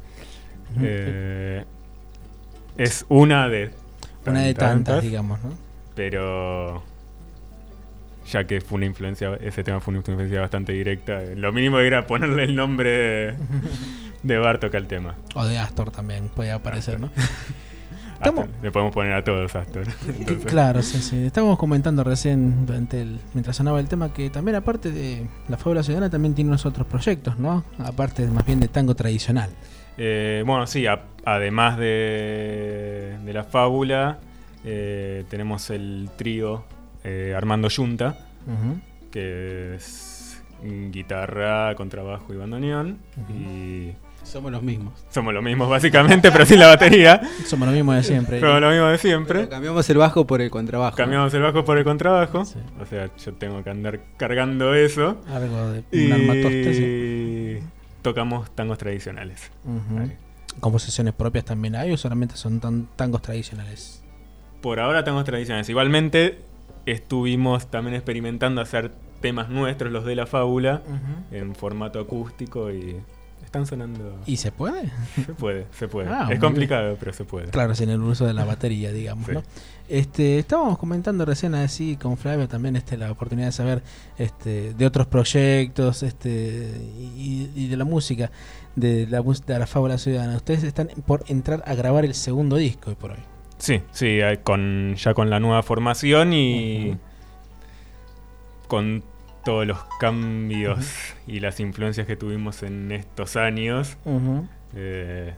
Eh, es una de una de tantas, digamos, ¿no? Pero ya que fue una influencia, ese tema fue una influencia bastante directa, lo mínimo era ponerle el nombre de, de Bartók al tema. O de Astor también puede aparecer, ¿no? Estamos... Le podemos poner a todos Astor. Entonces. Claro, sí, sí. Estábamos comentando recién durante el, mientras sonaba el tema que también aparte de La Fábula Ciudadana también tiene unos otros proyectos, ¿no? Aparte más bien de tango tradicional. Eh, bueno, sí, a, además de, de La Fábula, eh, tenemos el trío eh, Armando Yunta, uh-huh. que es guitarra, contrabajo y bandoneón. Uh-huh. Y somos los mismos. Somos los mismos básicamente, pero sin la batería. Somos los mismos de siempre. Somos los mismos de siempre. Pero cambiamos el bajo por el contrabajo. Cambiamos ¿no? el bajo por el contrabajo. Sí. O sea, yo tengo que andar cargando eso. Algo de un armatoste, sí. Tocamos tangos tradicionales. Uh-huh. ¿Composiciones propias también hay o solamente son tan, tangos tradicionales? Por ahora tangos tradicionales. Igualmente estuvimos también experimentando hacer temas nuestros, los de La Fábula, uh-huh. en formato acústico y están sonando. ¿Y se puede? Se puede, se puede. Ah, es complicado, bien. Pero se puede. Claro, sin el uso de la batería, digamos, sí. ¿no? Este, estábamos comentando recién así con Flavio también este, la oportunidad de saber este, de otros proyectos este, y, y de la música, de la, de la Fábula Ciudadana. Ustedes están por entrar a grabar el segundo disco hoy por hoy. Sí, sí, con, ya con la nueva formación y uh-huh. con todos los cambios uh-huh. y las influencias que tuvimos en estos años. Uh-huh. Eh,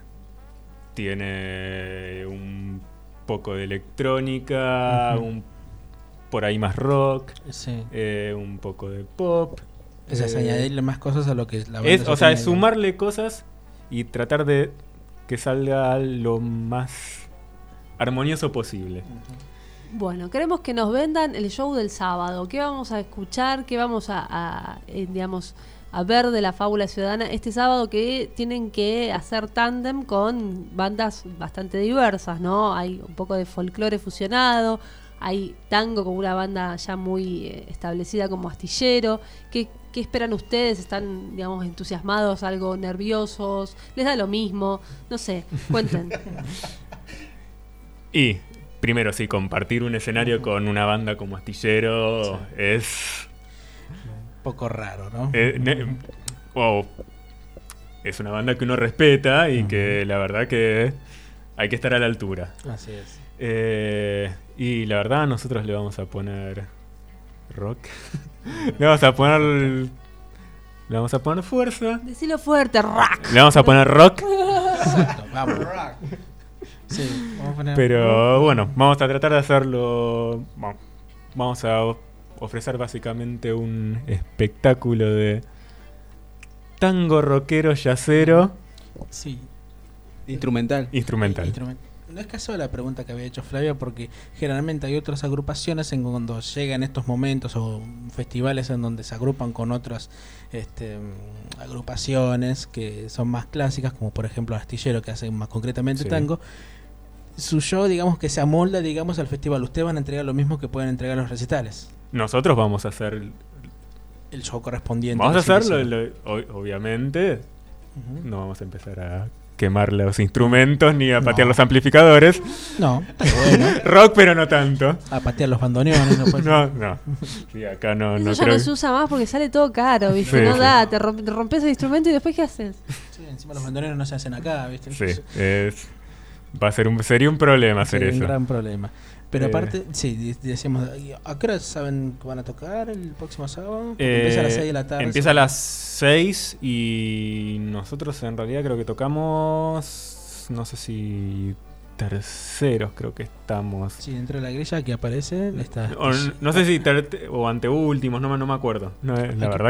tiene un poco de electrónica, uh-huh. un por ahí más rock, sí. eh, un poco de pop. Es eh, añadirle más cosas a lo que es la banda. Es, o sea, es sumarle cosas y tratar de que salga lo más armonioso posible. Uh-huh. Bueno, queremos que nos vendan el show del sábado. ¿Qué vamos a escuchar? ¿Qué vamos a, a eh, digamos, a ver de La Fábula Ciudadana este sábado, que tienen que hacer tándem con bandas bastante diversas, ¿no? Hay un poco de folclore fusionado, hay tango con una banda ya muy eh, establecida como Astillero. ¿Qué, qué esperan ustedes? ¿Están, digamos, entusiasmados, algo nerviosos? ¿Les da lo mismo? No sé, cuenten. Y primero sí, compartir un escenario uh-huh. con una banda como Astillero sí. es un poco raro, ¿no? Eh, ne- wow. Es una banda que uno respeta y uh-huh. que la verdad que hay que estar a la altura. Así es. Eh, y la verdad nosotros le vamos a poner rock. le vamos a poner le vamos a poner fuerza. Decilo fuerte, rock. Le vamos a poner rock. Exacto, vamos. Rock. Sí, vamos a poner pero rock. Bueno, vamos a tratar de hacerlo. Bueno, vamos a ofrecer básicamente un espectáculo de tango rockero yacero. Sí. Instrumental. Instrumental. Instrument- No es caso de la pregunta que había hecho Flavia, porque generalmente hay otras agrupaciones en cuando llegan estos momentos o festivales en donde se agrupan con otras este, agrupaciones que son más clásicas, como por ejemplo Astillero, que hacen más concretamente sí. tango. Su show, digamos, que se amolda, digamos, al festival. Ustedes van a entregar lo mismo que pueden entregar los recitales. Nosotros vamos a hacer el show correspondiente. Vamos a hacerlo, lo, obviamente. Uh-huh. No vamos a empezar a quemar los instrumentos ni a patear no. los amplificadores. No, pero bueno. Rock, pero no tanto. A patear los bandoneones. No, no, no. Sí, acá no, Eso no ya creo. no se usa más porque sale todo caro, ¿viste? Sí, no sí. da, te, romp- te rompes el instrumento y después ¿qué haces? Sí, encima los bandoneones no se hacen acá, ¿viste? Sí, es, va a ser un, sería un problema hacer sería eso. Un gran problema. Pero eh. aparte, sí, decíamos, ¿a qué hora saben que van a tocar el próximo sábado? Eh, empieza a las seis de la tarde. Empieza a las seis y nosotros en realidad creo que tocamos, no sé si terceros creo que estamos. Sí, dentro de la grilla que aparece está. O, no sé si ter- o anteúltimos, no, no me acuerdo. No, la verdad que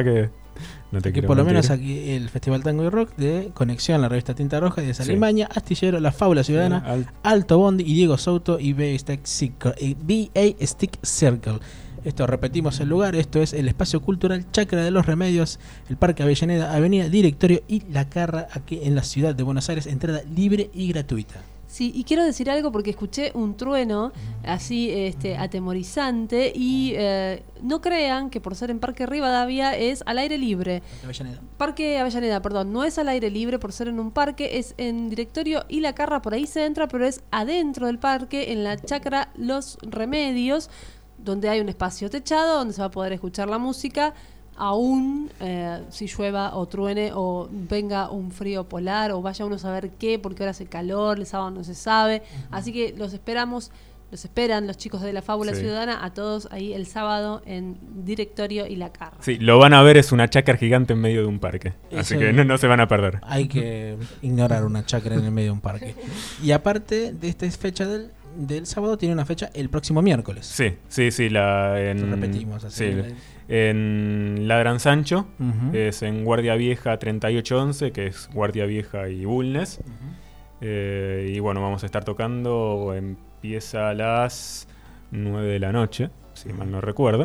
No te que quiero por lo mentir. menos aquí el Festival Tango y Rock de Conexión, la revista Tinta Roja, de Sí. Salimaña, Astillero, La Fábula Ciudadana, Al- Alto Bondi y Diego Souto y B A Stick Circle. y B A Stick Circle. Esto, repetimos el lugar, esto es el Espacio Cultural Chacra de los Remedios, el Parque Avellaneda, Avenida Directorio y La Carra, aquí en la ciudad de Buenos Aires, entrada libre y gratuita. Sí, y quiero decir algo porque escuché un trueno así este, atemorizante y eh, no crean que por ser en Parque Rivadavia es al aire libre. Avellaneda. Parque Avellaneda, perdón, no es al aire libre por ser en un parque, es en Directorio y La Carra, por ahí se entra, pero es adentro del parque, en la chacra Los Remedios, donde hay un espacio techado, donde se va a poder escuchar la música, aún eh, si llueva o truene o venga un frío polar o vaya uno a saber qué, porque ahora hace calor, el sábado no se sabe. Así que los esperamos, los esperan los chicos de La Fábula Sí. Ciudadana a todos ahí el sábado en Directorio y La Carra. Sí, lo van a ver, es una chacra gigante en medio de un parque. Así Eso- que no, no se van a perder. Hay que ignorar una chacra en el medio de un parque. Y aparte de esta fecha del, del sábado, tiene una fecha el próximo miércoles. Sí, sí, sí, la en, Lo repetimos así. sí, en Ladran Sancho, Ujú. es en Guardia Vieja treinta y ocho once, que es Guardia Vieja y Bulnes. Eh, y bueno, vamos a estar tocando, empieza a las nueve de la noche, si mal no recuerdo.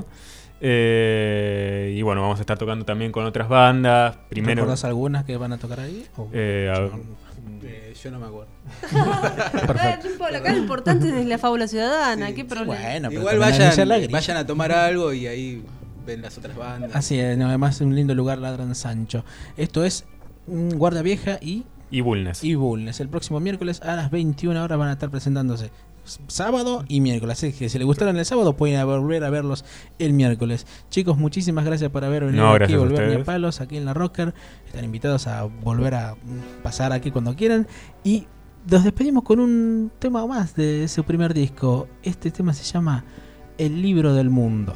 Eh, y bueno, vamos a estar tocando también con otras bandas. Primero, ¿Recordás algunas que van a tocar ahí? ¿O- Eh, a- Eh, yo no me acuerdo. Perfecto. Acá lo importante es La Fábula Ciudadana, qué problema. Bueno, pero Igual también anunciar la vayan, grilla. vayan a tomar algo y ahí ven las otras bandas. Así es, no, además es un lindo lugar, Ladran Sancho. Esto es mm, Guardia Vieja y, y Bulnes. y Bulnes. El próximo miércoles a las veintiuna horas van a estar presentándose s- sábado y miércoles. Así que si les gustaron el sábado pueden a volver a verlos el miércoles. Chicos, muchísimas gracias por haber venido No, aquí, gracias a volver ni a ustedes. palos aquí en la Rocker. Están invitados a volver a mm, pasar aquí cuando quieran. Y nos despedimos con un tema más de su primer disco. Este tema se llama El Libro del Mundo.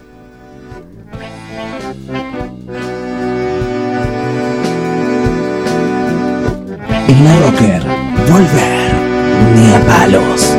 En la Rocker, volver ni a palos.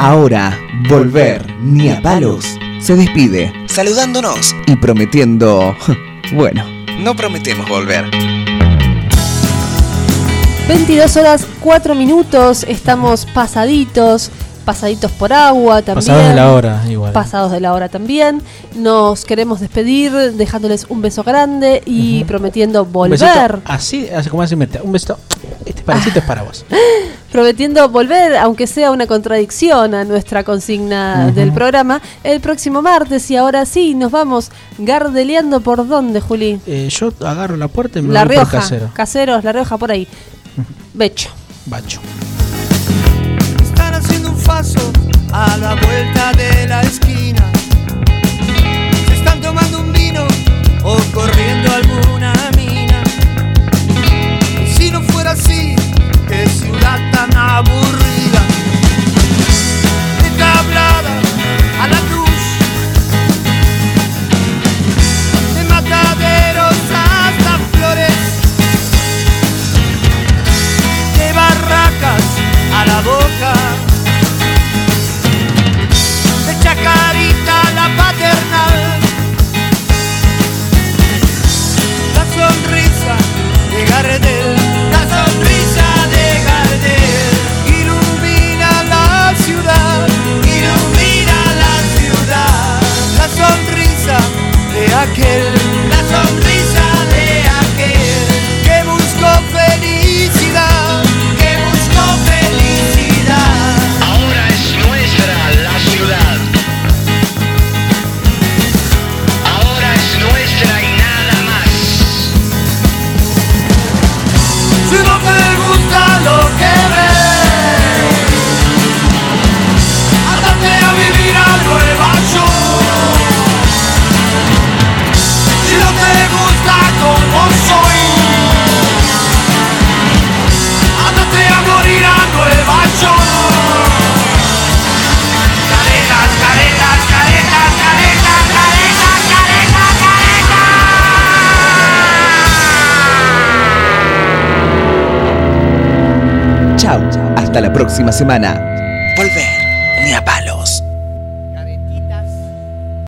Ahora, Volver ni a palos se despide, saludándonos y prometiendo... Bueno, no prometemos volver. veintidós horas cuatro minutos, estamos pasaditos, pasaditos por agua también. Pasados de la hora, igual. Pasados de la hora también. Nos queremos despedir dejándoles un beso grande y uh-huh. prometiendo volver. Un besito, así, así como así, un besito. Este parecito ah. es para vos. Prometiendo volver, aunque sea una contradicción a nuestra consigna uh-huh. del programa, el próximo martes. Y ahora sí, nos vamos gardeleando por dónde, Juli. Eh, yo agarro la puerta y me la voy Rioja, por Casero. Caseros, La Rioja, por ahí. Uh-huh. Becho. Bacho. Están haciendo un paso a la vuelta de la esquina. Se están tomando un vino o corriendo alguna mina. Y si no fuera así, qué ciudad tan aburrida. De tablada a la luz, de mataderos hasta flores, de barracas a la boca, de Chacarita la paternal, la sonrisa de Gardel, la sonrisa de Gardel, ilumina la ciudad, ilumina la ciudad, la sonrisa de aquel, la sonrisa de aquel que buscó felicidad, que buscó felicidad. Ahora es nuestra la ciudad. Ahora es nuestra y nada más. Si no te gusta lo que ves, ándate a vivir a Nueva York. Si no te gusta como soy, ándate a morir a Nueva York. Caretas, caretas, caretas, caretas, caretas, caretas, caretas. Chao, hasta la próxima semana. Volver ni a palos.